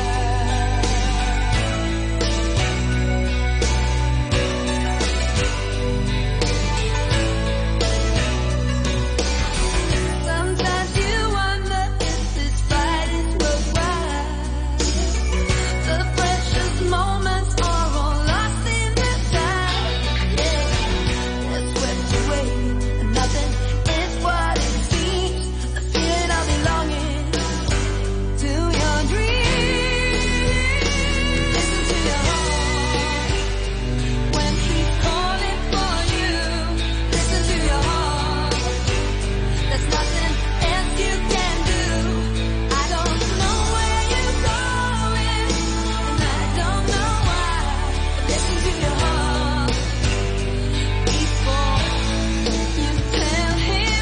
Sometimes you wonder if this fight is worthwhile. The precious moments are all lost in the time. Yeah, they're swept away, and nothing is what it seems. The feeling of belonging to your dreams. Listen to your heart when he's calling for you. Listen to your heart. There's nothing else you can do. I don't know where you're going, and I don't know why. But listen to your heart before you tell him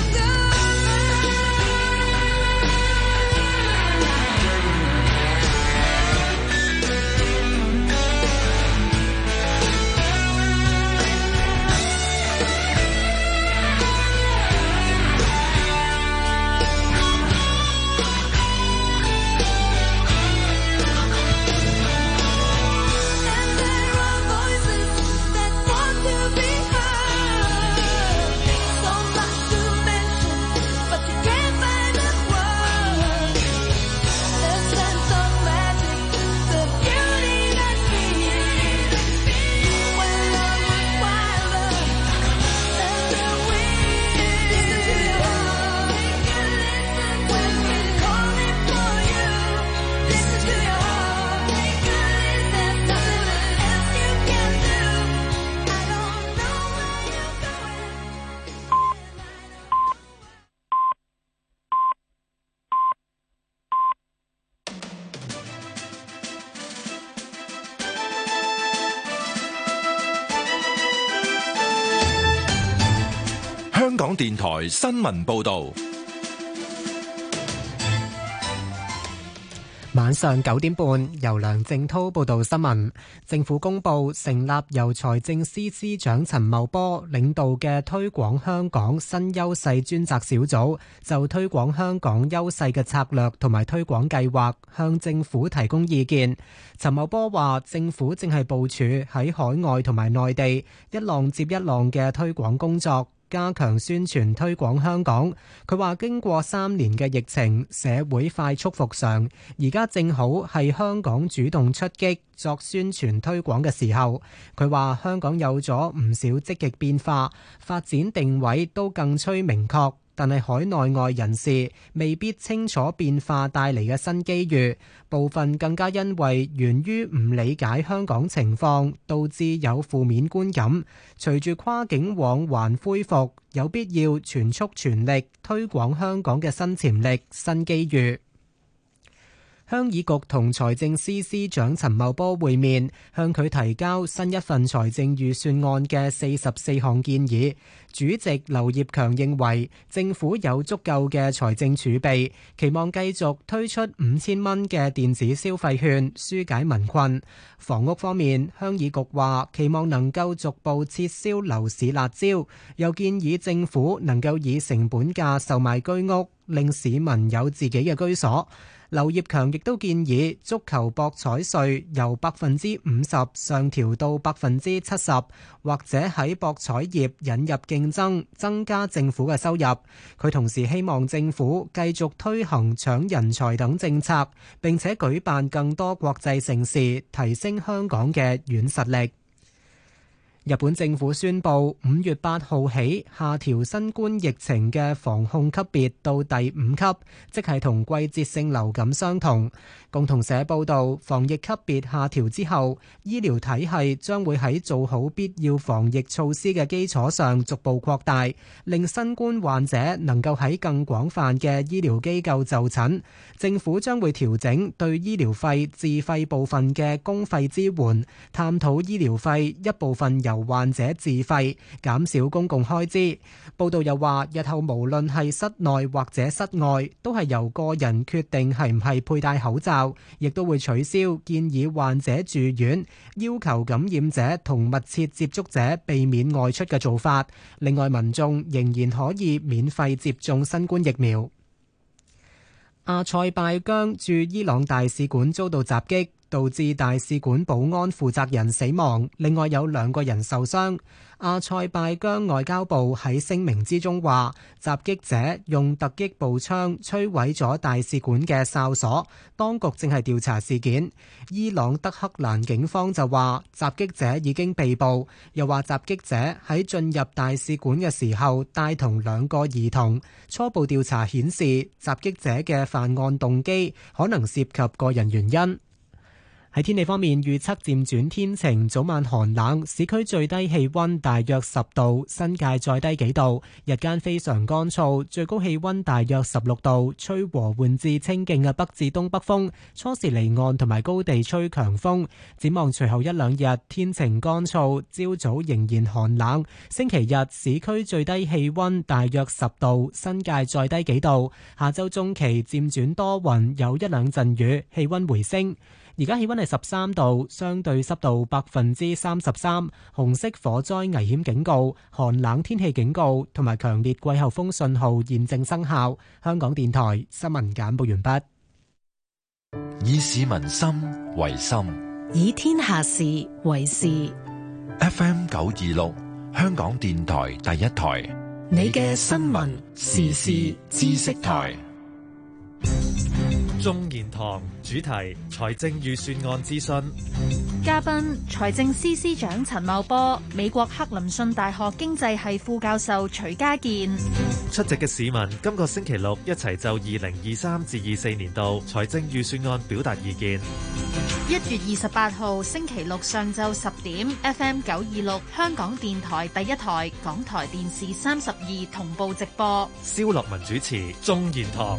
And there are voices that want to be heard. So much to mention, but you can't find the words. The sense of magic, the beauty that feels when love is wilder than the wind. Listen to your heart when he's calling for you. Listen to your heart. There's nothing else you can do. I don't know where you're going. .香港電台新聞報導。 晚上九點半，由梁正滔報道新聞。政府公布成立由財政司司長陳茂波領導嘅推廣香港新優勢專責小組，就推廣香港優勢嘅策略同埋推廣計劃向政府提供意見。陳茂波話：政府正係部署喺海外同埋內地一浪接一浪嘅推廣工作，加強宣傳推廣香港。佢話經過三年嘅疫情，社會快速復常，而家正好係香港主動出擊作宣傳推廣嘅時候。佢話香港有咗唔少積極變化，發展定位都更趨明確，但係海內外人士未必清楚變化帶嚟嘅新機遇，部分更加因為源於唔理解香港情況，導致有負面觀感。隨住跨境往還恢復，有必要全速全力推廣香港嘅新潛力、新機遇。 鄉議局同財政司司長陳茂波會面，向佢提交新一份財政預算案嘅四十四項建議。主席劉業強認為政府有足夠嘅財政儲備，期望繼續推出五千蚊嘅電子消費券，紓解民困。房屋方面，鄉議局話期望能夠逐步撤銷樓市辣招，又建議政府能夠以成本價售賣居屋，令市民有自己嘅居所。劉業強亦都建議足球博彩稅由百分之五十上調到百分之七十，或者喺博彩業引入競爭，增加政府嘅收入。佢同時希望政府繼續推行搶人才等政策，並且舉辦更多國際盛事，提升香港嘅軟實力。日本政府宣布，五月八號起下調新冠疫情嘅防控級別到第五級，即係同季節性流感相同。共同社報導，防疫級別下調之後，醫療體系將會喺做好必要防疫措施嘅基礎上逐步擴大，令新冠患者能夠喺更廣泛嘅醫療機構就診。政府將會調整對醫療費自費部分嘅公費支援，探討醫療費一部分由患者自費，減少公共開支。報道又話，日後無論係室內或者室外，都係由個人決定係唔係佩戴口罩，亦都會取消建議患者住院、要求感染者同密切接觸者避免外出嘅做法。另外，民眾仍然可以免費接種新冠疫苗。阿塞拜疆駐伊朗大使館遭到襲擊，導致大使館保安負責人死亡，另外有兩個人受傷。阿塞拜疆外交部喺聲明之中話，襲擊者用突擊步槍摧毀咗大使館嘅哨所，當局正係調查事件。伊朗德黑蘭警方就話，襲擊者已經被捕，又話襲擊者喺進入大使館嘅時候帶同兩個兒童。初步調查顯示，襲擊者嘅犯案動機可能涉及個人原因。喺天氣方面，預測漸轉天晴，早晚寒冷，市區最低氣溫大約十度，新界再低幾度。日間非常乾燥，最高氣溫大約十六度，吹和緩至清勁嘅北至東北風，初時離岸同埋高地吹強風。展望隨後一兩日天晴乾燥，朝早仍然寒冷。星期日市區最低氣溫大約十度，新界再低幾度。下周中期漸轉多雲，有一兩陣雨，氣溫回升。而家氣溫係十三度，相對濕度百分之三十三，紅色火災危險警告、寒冷天氣警告同埋強烈季候風信號現正生效。香港電台新聞簡報完畢。 以市民心為心， 以天下事為事。 F M 九二六，香港電台第一台， 你嘅新聞時事知識台。 眾言堂主題財政預算案諮詢， 嘉賓財政司司長陳茂波，美國克林遜大學經濟系副教授徐家健。 出席嘅市民今個星期六一齊就二零二三至二四年度財政預算案表達意見。 一月二十八號星期六上晝十點 ，F M 九二六香港電台第一台、港台電視三十二同步直播。 蕭樂文主持眾言堂。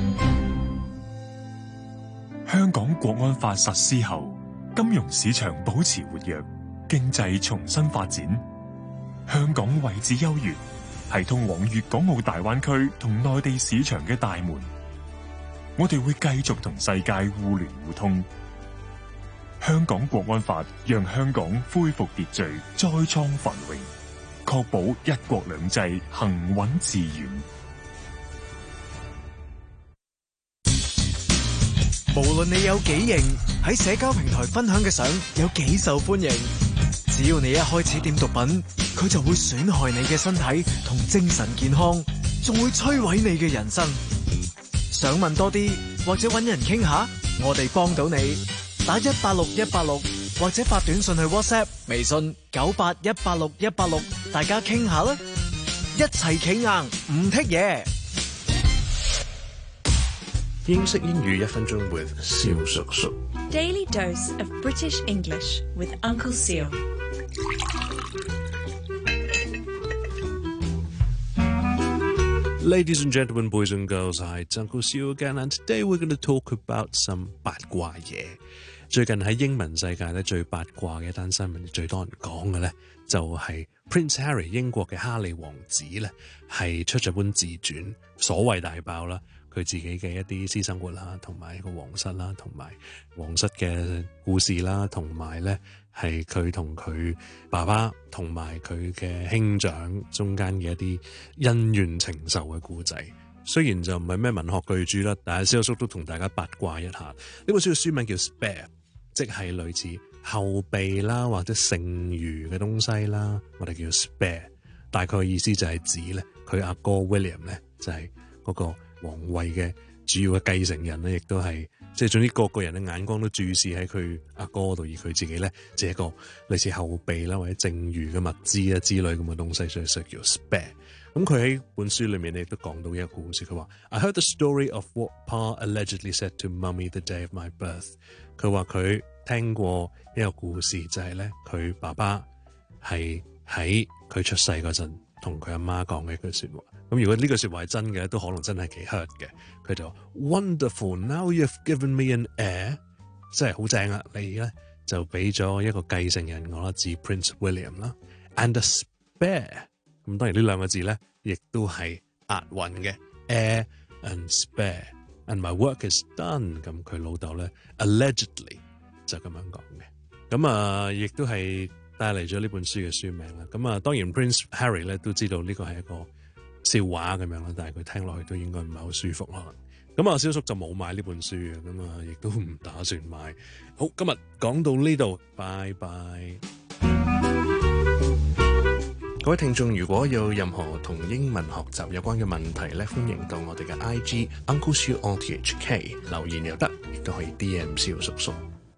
香港國安法實施後，金融市場保持活躍，經濟重新發展。香港位置優越，係通往粵港澳大灣區同內地市場嘅大門。我哋會繼續同世界互聯互通。香港國安法讓香港恢復秩序，再創繁榮，確保一國兩制行穩致遠。 無論你有幾型，喺社交平台分享嘅相有幾受歡迎，只要你一開始掂毒品，佢就會損害你嘅身體同精神健康，仲會摧毀你嘅人生。想問多啲或者搵人傾下，我哋幫到你。打一八六一八六或者發短信去 WhatsApp、微信九八一八六一八六，大家傾下啦，一齊企硬唔剔嘢。 英式英語一分鐘 with 蕭叔叔。 Daily dose of British English with Uncle Seal。 二 Ladies and gentlemen, boys and girls, hi, it's Uncle Siu again, and today we're going to talk about some 八卦嘢。最近喺英文世界咧，最八卦嘅一單新聞，最多人講嘅咧，就係 Prince Harry 英國嘅哈利王子咧，係出咗本自傳，所謂大爆啦，佢自己嘅一啲私生活啦，同埋個皇室啦，同埋皇室嘅故事啦，同埋咧係佢同佢爸爸同埋佢嘅兄長中間嘅一啲恩怨情仇嘅故仔。雖然就唔係咩文學巨著啦，但係蕭叔都同大家八卦一下。呢本書嘅書名叫 Spare， 即係類似後備啦或者剩餘嘅東西啦，我哋叫 Spare。大概意思就係指咧佢阿哥 William 咧就係嗰個皇位嘅主要嘅繼承人咧，亦都係即係總之個個人嘅眼光都注視喺佢阿哥度，而佢自己咧就係一個類似後備啦或者剩餘嘅物資啊之類咁嘅東西，所以所以叫 Spare。咁佢喺本書裏面咧亦都講到一個故事，佢話 I heard the story of what Pa allegedly said to Mummy the day of my birth。佢話佢聽過一個故事，就係咧佢爸爸係喺佢出世嗰陣同佢阿媽講嘅一句説話。咁如果呢句説話係真嘅，都可能真係幾 hurt 嘅。佢就話 Wonderful, now you've given me an heir， 真係好正啊！你咧就俾咗一個繼承人我啦，指 Prince William 啦 ，and a spare。咁當然呢兩個字咧，亦都係押韻嘅 heir and spare，and my work is done。咁佢老豆咧 allegedly 就咁樣講嘅。咁啊，亦都係帶嚟咗呢本書嘅書名啦。咁啊，當然 Prince Harry 咧都知道呢個係一個笑話咁樣啦，但係佢聽落去都應該唔係好舒服啦。咁啊，蕭叔就冇買呢本書嘅，咁啊，亦都唔打算買。好，今日講到呢度，拜拜。各位聽眾，如果有任何同英文學習有關嘅問題咧，歡迎到我哋嘅 I G Uncle Siu on T H K 留言又得，亦都可以 D M 蕭叔叔。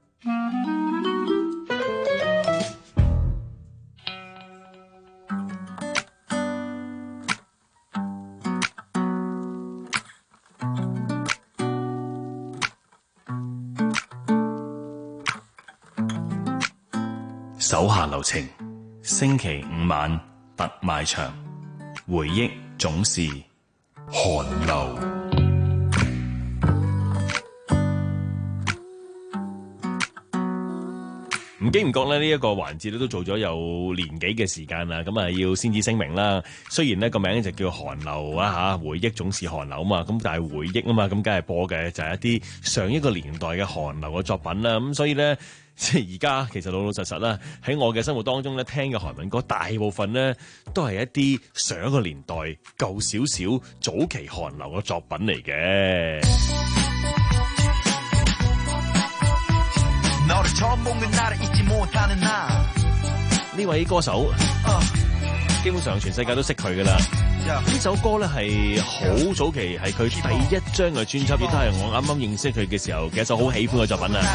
手下留情，星期五晚特賣場，回憶總是寒流。 唔經唔覺咧，呢一個環節咧都做咗有年幾嘅時間啦，咁啊要先至聲明啦。雖然呢個名就叫寒流啊嚇，回憶總是寒流啊嘛，咁但係回憶啊嘛，咁梗係播嘅就係一啲上一個年代嘅寒流嘅作品啦。咁所以咧，即係而家其實老老實實啦，喺我嘅生活當中咧，聽嘅韓文歌大部分咧都係一啲上一個年代舊少少早期韓流嘅作品嚟嘅。呢位歌手基本上全世界都識佢噶啦。呢首歌咧係好早期，係佢第一張嘅專輯，亦都係我啱啱認識佢嘅時候嘅一首好喜歡嘅作品啊。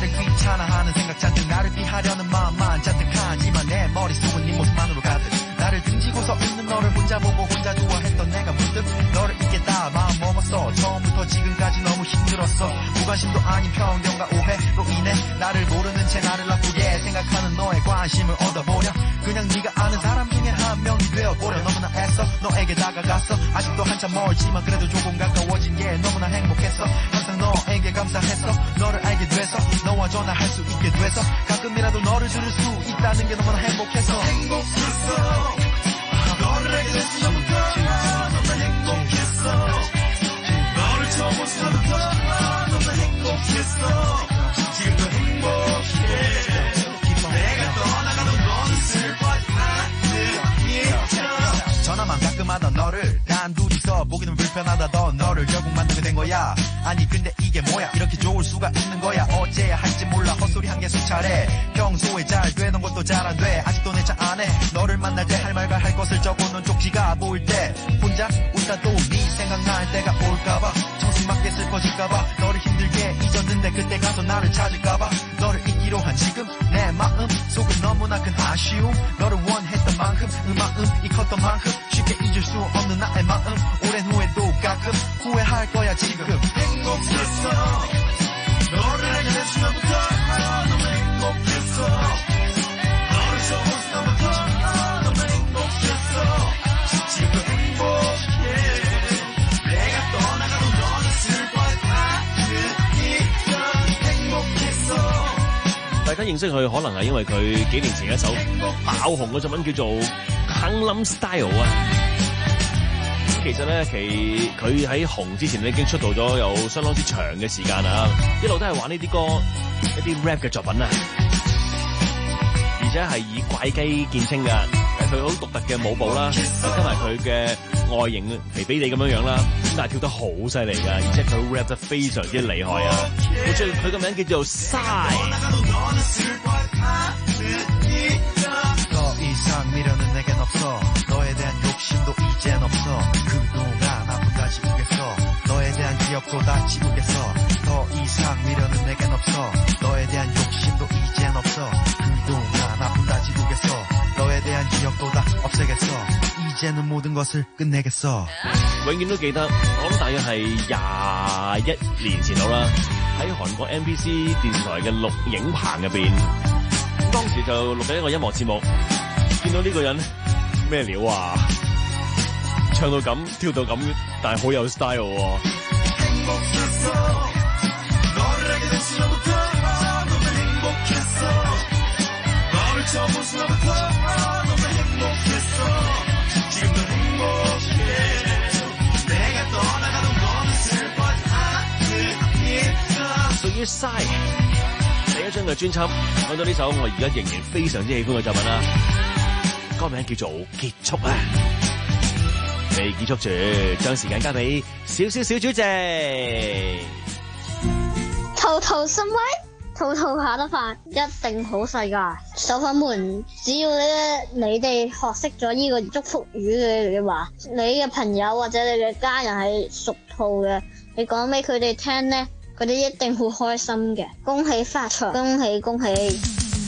아직도 한참 멀지만 그래도 조금 가까워진 게 너무나 행복했어. 항상 너에게 감사했어. 너를 알게 돼서 너와 전화할 수 있게 돼서 가끔이라도 너를 들을 수 있다는 게 너무나 행복했어. 행복했어. 너를 알게 됐으면부터 너무나 행복했어. 너를 처음 본 순간부터 너무나 행복했어. 지금도 행복해. 내가 떠나가도 너는 슬퍼하지 않는 전화만 가끔 하던 너를 단둘이서 보기는 불편하다던 너를 결국 만나게 된 거야. 아니 근데 이게 뭐야, 이렇게 좋을 수가 있는 거야. 어째야 할지 몰라 헛소리 한 개 수차례. 평소에 잘 되던 것도 잘 안 돼. 아직도 내 차 안에 너를 만날 때 할 말과 할 것을 적어놓은 쪽지가 보일 때 혼자 웃다 또 네 생각날 때가 올까봐 정신맞게 슬퍼질까봐 너를 힘들게 잊었는데 그때 가서 나를 찾을까봐 너를 잊기로 한 지금 내 마음 속은 너무나 큰 아쉬움. 너를 원했던 만큼 그 마음이 컸던 만큼 쉽게 잊을 수 없는 나의 마음. 오랜 후에도 가끔 후회할 거야 지금. 행복했어. 너를 알게 된 순간부터 너무 행복했어. 너를 처음 본 순간부터 너무 행복했어. 지금도 행복해. 認識佢，可能係因為佢幾年前一首爆紅嘅作品叫做《Gangnam Style》啊。咁其實咧，其佢喺紅之前咧已經出道咗有相當之長嘅時間啦，一路都係玩呢啲歌，一啲 rap 嘅作品啊，而且係以怪雞見稱㗎。佢好獨特嘅舞步啦，加埋佢嘅外形肥肥地咁樣樣啦，但係跳得好犀利㗎，而且佢 rap 得非常之厲害啊！好似佢個名叫做 Psy。 永遠都記得，我諗大約係廿一年前度啦，喺韓國 M B C 電視台嘅錄影棚入邊，當時就錄緊一個音樂節目，見到呢個人咩料啊，唱到咁，跳到咁，但係好有 style 喎。屬於 Psy 第一張嘅專輯，講到呢首我而家仍然非常之喜歡嘅作品啦，歌名叫做《結束》啊！未結束住，將時間交俾小小小主席。 圖圖心威，圖圖下得飯，一定好世界。手粉們，只要咧你哋學識咗呢個祝福語嘅嘅話，你嘅朋友或者你嘅家人係屬兔嘅，你講俾佢哋聽咧，佢哋一定會開心嘅。恭喜發財，恭喜恭喜！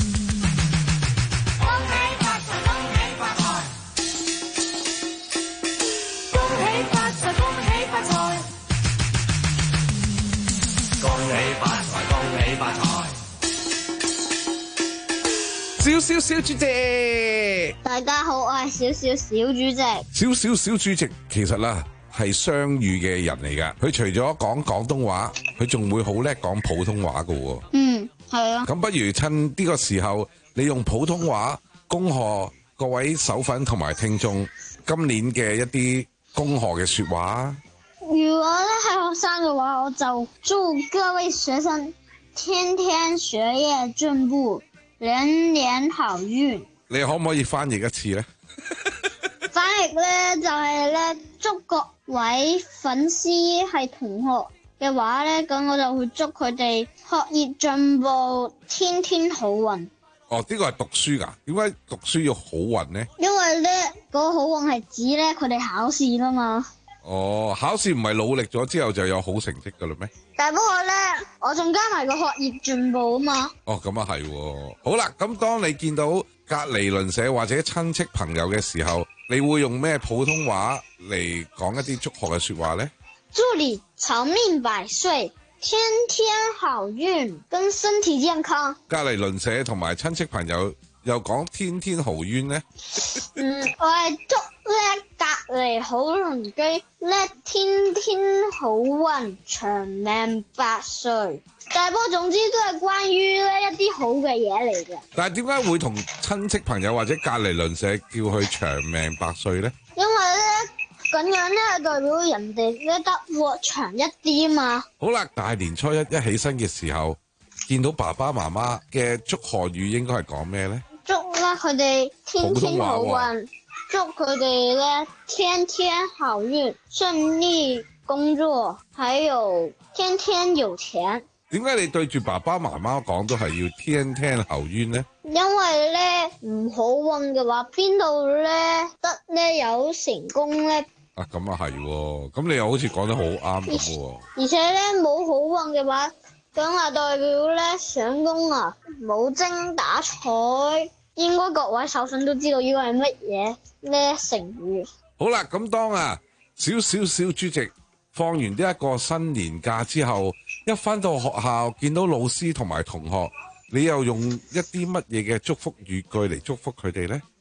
小小小主席， 大家好，我係小小小主席。 小小小主席其實啦係雙語嘅人嚟噶，佢除咗講廣東話，佢仲會好叻講普通話噶。 嗯，係啊。 咁不如趁呢個時候，你用普通話恭賀各位手粉同埋聽眾今年嘅一啲恭賀嘅說話。 如果咧係學生嘅話，我就祝各位學生天天學業進步，年年好運。 你可唔可以翻譯一次呢？ 翻譯咧就係、是、咧祝各位粉絲係同學嘅話咧，咁我就會祝佢哋學業進步，天天好運。 哦，呢、這個係讀書噶，點解讀書要好運呢？ 因為咧嗰、那個好運係指咧佢哋考試啦嘛。 哦，考試唔係努力咗之後就有好成績噶啦咩？ 但不過咧，我仲加埋個學業進步啊嘛。 哦，咁啊係。好啦，咁當你見到隔離鄰舍或者親戚朋友嘅時候，你會用咩普通話嚟講一啲祝賀嘅說話呢？ 祝你長命百歲，天天好運，跟身體健康。 隔離鄰舍同埋親戚朋友又講天天好運呢？ 嗯，我係祝咧隔離好鄰居咧天天好運，長命百歲。但係不過總之都係關於咧一啲好嘅嘢嚟嘅。 但係點解會同親戚朋友或者隔離鄰舍叫佢長命百歲呢？ 因為咧咁樣咧係代表人哋咧得活長一啲嘛。 好啦，大年初一一起身嘅時候，見到爸爸媽媽嘅祝賀語應該係講咩呢？ 祝咧佢哋天天好運，祝佢哋咧天天好運，順利工作，還有天天有錢。 點解你對住爸爸媽媽講都係要天天好運呢？ 因為咧唔好運嘅話，邊度咧得咧有成功咧？ 啊，咁啊係，咁你又好似講得好啱咁喎。 而且咧冇好運嘅話，咁啊代表咧上工啊冇精打采。應該各位手信都知道呢個係乜嘢咧成語。 好啦，咁當啊小小小主席放完呢一個新年假之後，一返到學校見到老師同埋同學，你又用一啲乜嘢嘅祝福語句嚟祝福佢哋呢？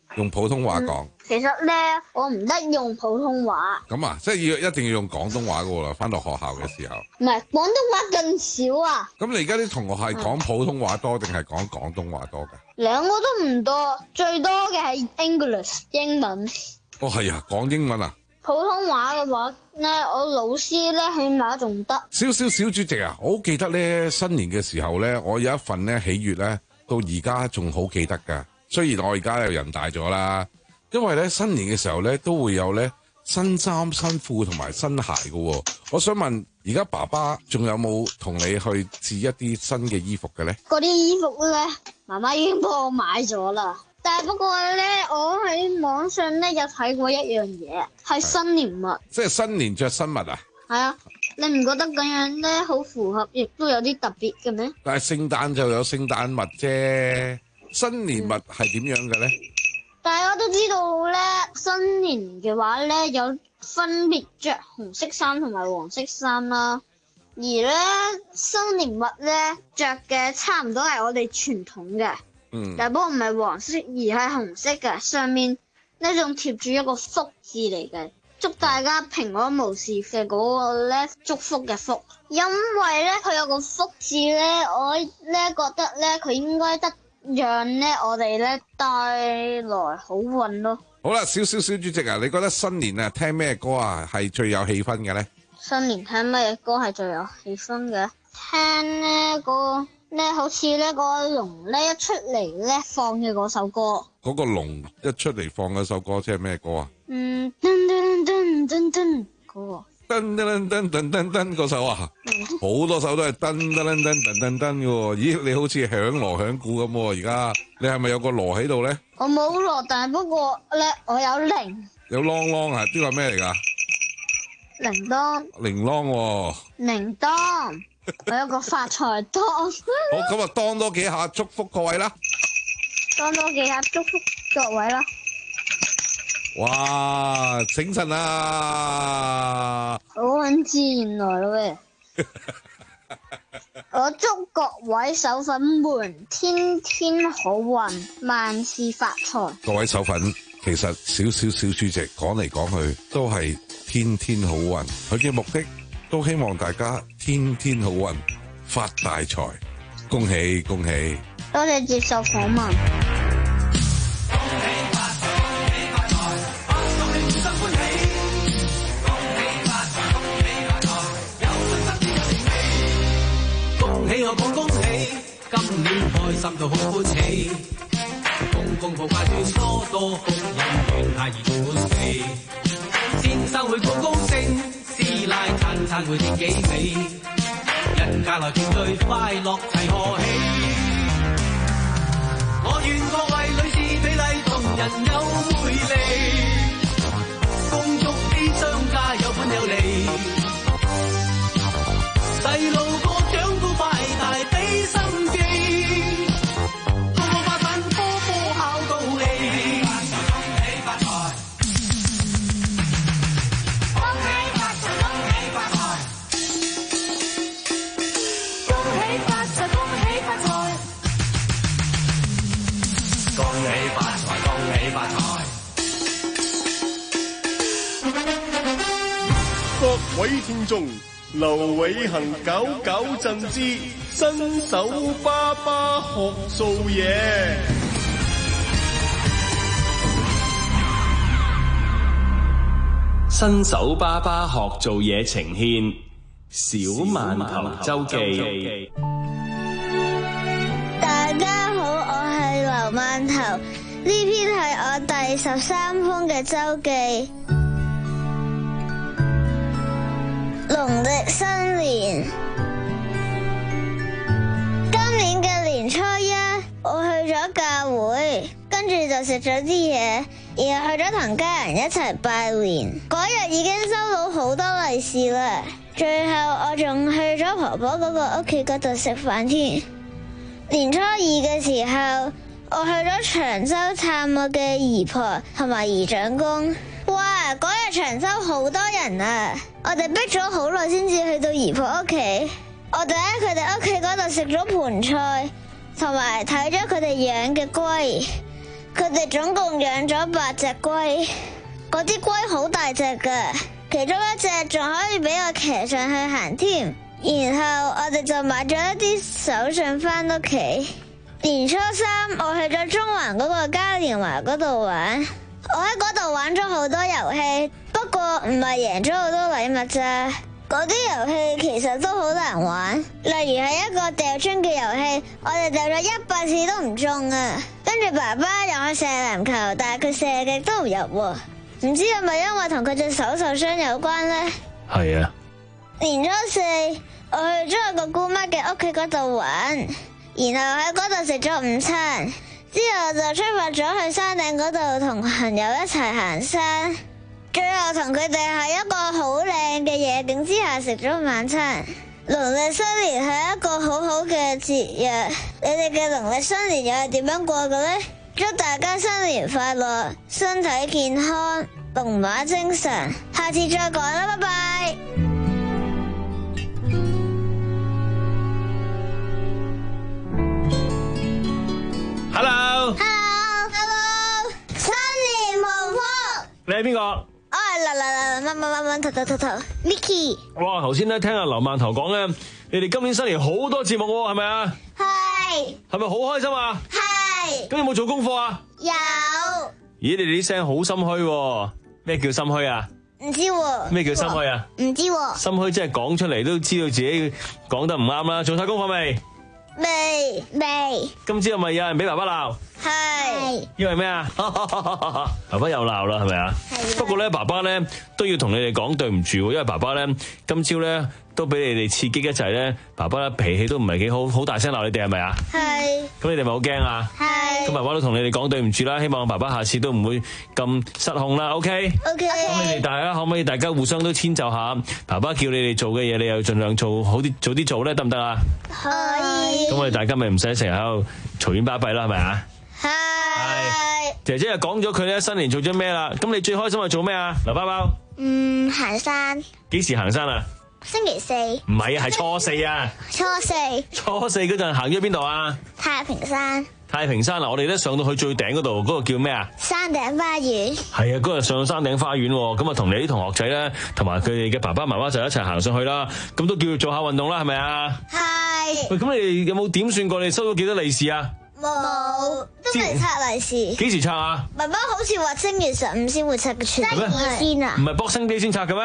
用普通話講。 其實咧，我唔得用普通話。 咁啊，即係要一定要用廣東話噶啦，翻到學校嘅時候。 唔係廣東話更少啊。 咁你而家啲同學係講普通話多定係講廣東話多㗎？ 兩個都唔多，最多嘅係 English 英文。 哦，係啊，講英文啊。 普通話嘅話咧，我老師咧起碼仲得。 少少小主席啊，我好記得咧，新年嘅時候咧，我有一份咧喜悅咧，到而家仲好記得㗎。雖然我而家又人大咗啦，因為咧新年嘅時候咧都會有咧新衫新褲同埋新鞋㗎喎。我想問，而家爸爸仲有冇同你去試一啲新嘅衣服嘅咧？ 嗰啲衣服咧，媽媽已經幫我買咗啦。但係不過咧，我喺網上咧有睇過一樣嘢，係新年襪。 即係新年着新襪啊？係啊，你唔覺得咁樣咧好符合，亦都有啲特別嘅咩？ 但係聖誕就有聖誕襪啫，新年襪係點樣嘅咧？ 大家都知道咧，新年嘅話咧有分別着紅色衫同埋黃色衫啦，而咧新年襪咧着嘅差唔多係我哋傳統嘅。嗯，但不過唔係黃色，而係紅色嘅，上面呢仲貼住一個福字嚟嘅，祝大家平安無事嘅嗰個咧祝福嘅福。因為咧佢有個福字咧，我咧覺得咧佢應該得讓咧我哋咧帶來好運咯。 好啦，小小小主席啊，你覺得新年啊聽咩歌啊係最有氣氛嘅咧？ 新年聽咩歌係最有氣氛嘅？聽呢個。咧好似呢個龍咧一出嚟咧放嘅嗰首歌， 嗰個龍一出嚟放嗰首歌即係咩歌啊？ 嗯，噔噔噔噔噔嗰個， 噔噔噔噔噔噔嗰首啊，好多首都係噔噔噔噔噔噔噔嘅喎。咦，你好似響鑼響鼓咁喎，而家你係咪有個鑼喺度咧？ 我冇鑼，但係不過咧我有鈴， 有啷啷啊？呢個係咩嚟噶？ 鈴鐺， 鈴鐺喎， 鈴鐺。我有個發財當，好咁啊，當多幾下祝福各位啦， 當多幾下祝福各位啦。 哇，醒神啊！ 好運自然來咯喂！我祝各位手粉們天天好運，萬事發財。 各位手粉，其實小小小主席講嚟講去都係天天好運，佢嘅目的。都希望大家天天好運，發大財，恭喜恭喜！ 多謝接受訪問。 恭喜我講恭喜，今年開心到好歡喜，公公婆婆最初多福人緣太熱滿地，先生會講高升。師奶餐餐會點幾味，人家來團聚快樂齊賀喜。我願各位女士美麗同人有魅力，恭祝啲商家有本有利，細路個長高快大俾心機，個個發奮科科考到利。 各位聽眾，劉偉恒搞搞震之新手爸爸學做嘢。 新手爸爸學做嘢呈獻小饅頭周記。 大家好，我係劉饅頭，呢篇係我第十三封嘅周記。農曆新年，今年嘅年初一，我去咗教會，跟住就食咗啲嘢，然後去咗同家人一齊拜年。嗰日已經收到好多利是啦，最後我仲去咗婆婆嗰個屋企嗰度食飯添。年初二嘅時候，我去咗長洲探我嘅姨婆同埋姨丈公。哇！嗰日長洲好多人啊，我哋逼咗好耐先至去到姨婆屋企。我哋喺佢哋屋企嗰度食咗盤菜，同埋睇咗佢哋養嘅龜。 佢哋總共養咗八隻龜，嗰啲龜好大隻㗎，其中一隻仲可以俾我騎上去行添。然後我哋就買咗一啲手信返屋企。年初三我去咗中環嗰個嘉年華嗰度玩，我喺嗰度玩咗好多遊戲，不過唔係贏咗好多禮物咋。嗰啲遊戲其實都好難玩，例如係一個掉樽嘅遊戲，我哋掉咗一百次都唔中啊！跟住爸爸又去射籃球，但係佢射極都唔入喎，唔知係咪因為同佢隻手受傷有關呢？ 係啊。 年初四我去咗個姑媽嘅屋企嗰度玩，然後喺嗰度食咗午餐，之後就出發咗去山頂嗰度同朋友一齊行山。最後同佢哋喺一個好靚嘅夜景之下食咗晚餐。農曆新年係一個好好嘅節日，你哋嘅農曆新年又係點樣過嘅呢？祝大家新年快樂，身體健康，龍馬精神。下次再講啦，拜拜。 Hello。 Hello。Hello。新年無福。 你係邊個？ 我係啦啦啦乜乜乜乜頭頭頭頭 Mickey。 哇！頭先咧聽阿劉饅頭講咧，你哋今年新年好多節目喎，係咪啊？ 係。 係咪好開心啊？ 係。 咁有冇做功課啊？ 有。 咦，你哋啲聲好心虛喎，咩叫心虛啊？ 唔知喎。 咩叫心虛啊？ 唔知喎。 心虛即係講出嚟都知道自己講得唔啱啦。做晒功課未？ 未未。 今朝係咪有人俾爸爸鬧？ 係。 因為咩啊？爸爸又鬧啦，係咪啊？係。不過咧，爸爸咧都要同你哋講對唔住，因為爸爸咧今朝咧都俾你哋刺激一齊咧，爸爸咧脾氣都唔係幾好，好大聲鬧你哋係咪啊？係。咁你哋咪好驚啊？係。咁爸爸都同你哋講對唔住啦，希望爸爸下次都唔會咁失控啦。OK。OK。咁你哋大家可唔可以大家互相都遷就下？爸爸叫你哋做嘅嘢，你又盡量做好啲，早啲做咧，得唔得啊？可以。咁我哋大家咪唔使成日喺度嘈冤巴閉啦，係咪啊？係，姐姐又講咗佢咧新年做咗咩啦？咁你最開心係做咩啊？劉包包， 嗯，行山。 幾時行山啊？ 星期四。 唔係啊，係初四啊。 初四。 初四嗰陣行咗邊度啊？ 太平山。 太平山啊！我哋咧上到去最頂嗰度，嗰、嗰個叫咩啊？山頂花園。係啊，嗰日上到山頂花園，咁啊同你啲同學仔咧，同埋佢哋嘅爸爸媽媽就一齊行上去啦。咁都叫做做下運動啦，係咪啊？係。喂，咁你哋有冇點算過？你收到幾多利是啊？冇，都未拆利是。幾時拆啊？爸爸好似話正月十五先會拆嘅，全年先啊？唔係 Boxing Day 先拆嘅咩？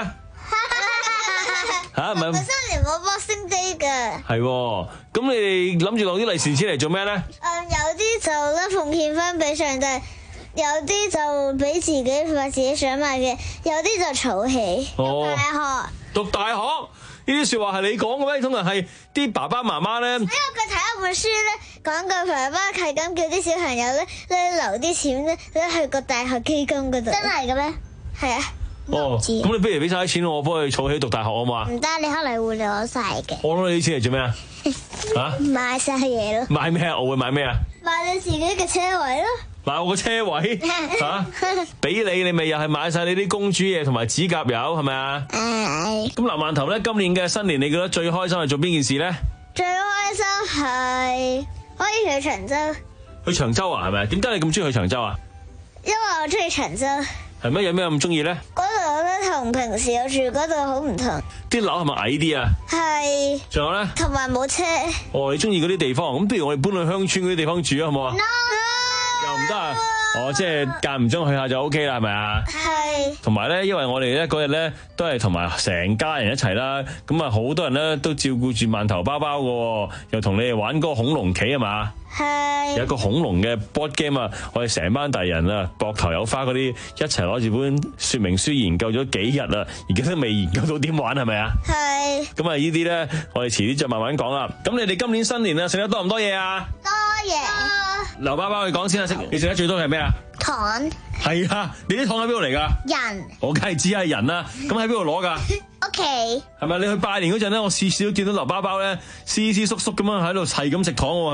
吓，唔係新年冇 Boxing Day 嘅。係，咁你哋諗住攞啲利是錢嚟做咩咧？誒，有啲就咧奉獻翻俾上帝，有啲就俾自己買自己想買嘅，有啲就儲起。哦，大學讀大學。呢啲說話係你講嘅咩？通常係啲爸爸媽媽咧。因為佢睇一本書咧，講句爸爸係咁叫啲小朋友咧咧留啲錢咧咧去個大學基金嗰度。真係嘅咩？係啊。哦，咁你不如俾晒啲錢我，幫佢儲起讀大學好嘛？唔得，你可能會攞晒嘅。我攞你啲錢嚟做咩啊？吓？買晒嘢咯。買咩啊？我會買咩啊？買你自己嘅車位咯。買我個車位吓？俾你，你咪又係買晒你啲公主嘢同埋指甲油係咪啊？係。咁劉饅頭咧，今年嘅新年你覺得最開心係做邊件事咧？最開心係可以去長洲。去長洲啊？係咪？點解你咁中意去長洲啊？因為我中意長洲。係咩？有咩咁中意咧？嗰度咧同平時我住嗰度好唔同。啲樓係咪矮啲啊？係。仲有咧？同埋冇車。哦，你中意嗰啲地方，咁不如我哋搬去鄉村嗰啲地方住啊，好唔好啊？ No! 又唔得啊！哦，即係間唔中去下就 O K 啦，係咪啊？係。同埋咧，因為我哋咧嗰日咧都係同埋成家人一齊啦，咁啊好多人咧都照顧住饅頭包包嘅，又同你哋玩嗰個恐龍棋啊嘛。係。有一個恐龍嘅 board game 啊，我哋成班大人啊，膊頭有花嗰啲一齊攞住本說明書研究咗幾日啦，而家都未研究到點玩，係咪啊？係。咁啊呢啲咧，我哋遲啲再慢慢講啦。咁你哋今年新年啊，食得多唔多嘢啊？多嘢。劉包包，你講先啦，食你食得最多係咩啊？糖。係啊，你啲糖喺邊度嚟噶？人。我梗係知係人啦，咁喺邊度攞噶？屋企。係咪你去拜年嗰陣咧？我次次都見到劉包包咧，斯斯縮縮咁樣喺度係咁食糖喎，係咪啊？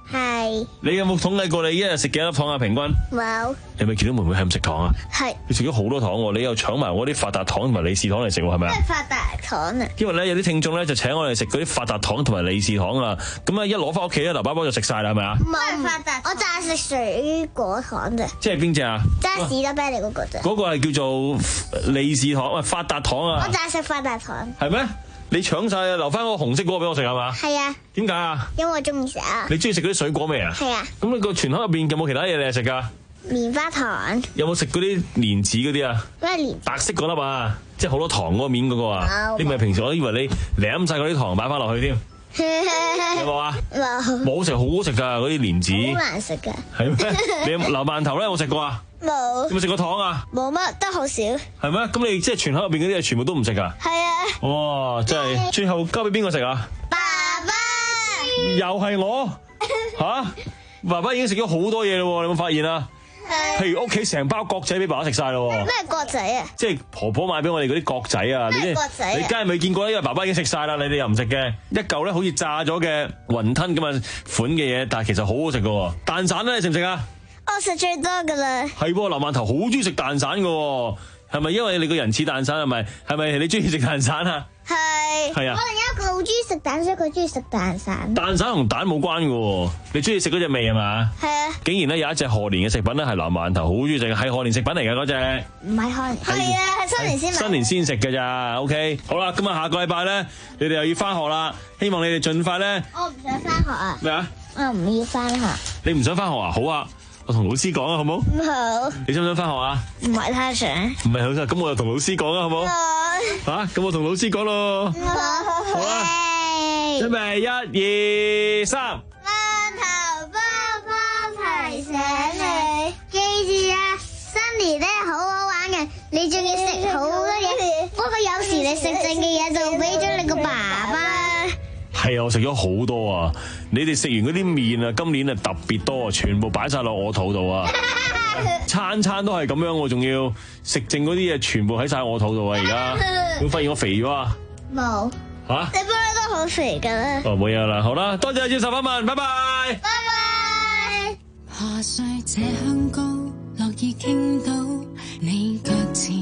係你有冇統計過你一日食幾多粒糖啊？平均？ 冇。 你咪見到妹妹係咁食糖啊？ 係。 你食咗好多糖喎，你又搶埋我啲發達糖同埋利是糖嚟食喎，係咪啊？ 咩發達糖啊？ 因為咧有啲聽眾咧就請我哋食嗰啲發達糖同埋利是糖啊，咁啊一攞翻屋企咧，劉爸爸就食晒啦，係咪啊？ 唔係發達，我就係食水果糖啫。 即係邊隻啊？ 即係士多啤梨嗰個啫。 嗰個係叫做利是糖，喂發達糖啊！ 我就係食發達糖。 係咩？你搶晒啊！留翻嗰個紅色嗰個俾我食係嘛？ 係啊。 點解啊？ 因為我中意食啊。 你中意食嗰啲水果味啊？ 係啊。咁你個全盒入邊有冇其他嘢你係食噶？ 棉花糖。有冇食嗰啲蓮子嗰啲啊？ 咩蓮？ 白色嗰粒啊，即係好多糖嗰個面嗰個啊。 有你咪平時我以為你舐晒嗰啲糖擺翻落去添。有冇啊？ 冇。 冇好食，好好食噶嗰啲蓮子。 好難食噶。 係咩？你有流饅頭咧有冇食過啊？ 冇。 有冇食過糖啊？ 冇乜，得好少。 係咩？咁你即係全盒入邊嗰啲嘢全部都唔食噶？ 係啊。 哇！真係，最後交俾邊個食啊？ 爸爸。 又係我吓？爸爸已經食咗好多嘢咯，你有冇發現啊？譬如屋企成包角仔俾爸爸食晒咯。 咩角仔啊？ 即係婆婆買俾我哋嗰啲角仔啊！ 咩角仔啊？ 你梗係未見過啦，因為爸爸已經食晒啦，你哋又唔食嘅一嚿咧，好似炸咗嘅雲吞咁嘅款嘅嘢，但係其實好好食噶。蛋散咧，你食唔食啊？ 我食最多噶啦。 係喎，劉饅頭好中意食蛋散噶，係咪因為你個人似蛋散？係咪？係咪你中意食蛋散啊？ 係。 係啊。 我另一個好中意食蛋，所以佢中意食蛋散。 蛋散同蛋冇關噶，你中意食嗰隻味係嘛？ 係啊。竟然咧有一隻賀年嘅食品咧係劉饅頭好中意食，係賀年食品嚟㗎嗰隻。 唔係賀年。係啊，係新年先買。 新年先食㗎咋 ？OK， 好啦，咁啊下個禮拜咧，你哋又要翻學啦，希望你哋盡快咧。 我唔想翻學啊。 咩啊？ 我唔要翻學。 你唔想翻學啊？好啊。我同老師講啊，好冇？ 唔好。 你想唔想翻學啊？ 唔係太想。 唔係好想，咁我就同老師講啊，好冇？吓，咁我同老師講咯。好啦，準備一二三。 饅頭包包提醒你，記住啊，新年咧好好玩嘅，你仲要食好多嘢。不過有時你食剩嘅嘢就俾咗你個爸爸。 係啊，我食咗好多啊！你哋食完嗰啲麵啊，今年啊特別多啊，全部擺晒落我肚度啊！餐餐都係咁樣，我仲要食剩嗰啲嘢，全部喺晒我肚度啊！而家會發現我肥咗啊？ 冇吓？ 你本來都好肥噶啦。 哦，冇嘢啦，好啦，多謝接受訪問，拜拜。 拜拜。 下世這香膏，樂意傾到你腳前，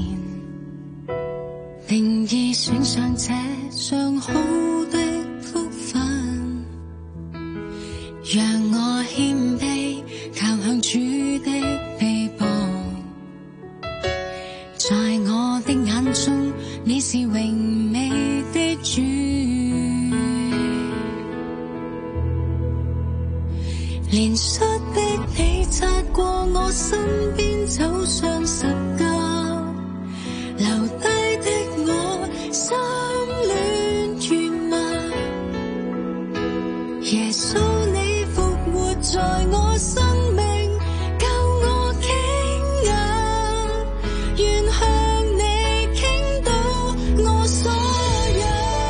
定意選上這上好的福分，讓我謙卑靠向主的臂膀，在我的眼中你是榮美的主，憐恤的你擦過我身邊走上十架，留低的我心戀願望，耶穌你復活在我生命，救我傾壓，願向你傾倒我所有。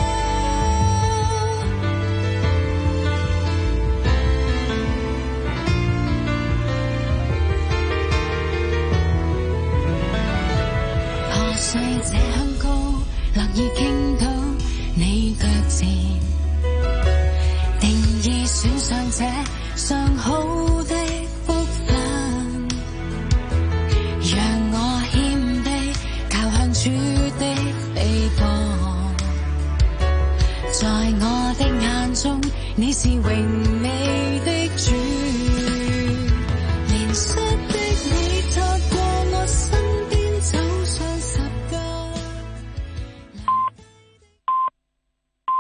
何歲這香膏，樂意傾倒你腳前，定意選上這上好的福分，讓我謙卑靠向主的臂膀，在我的眼中你是榮美的主。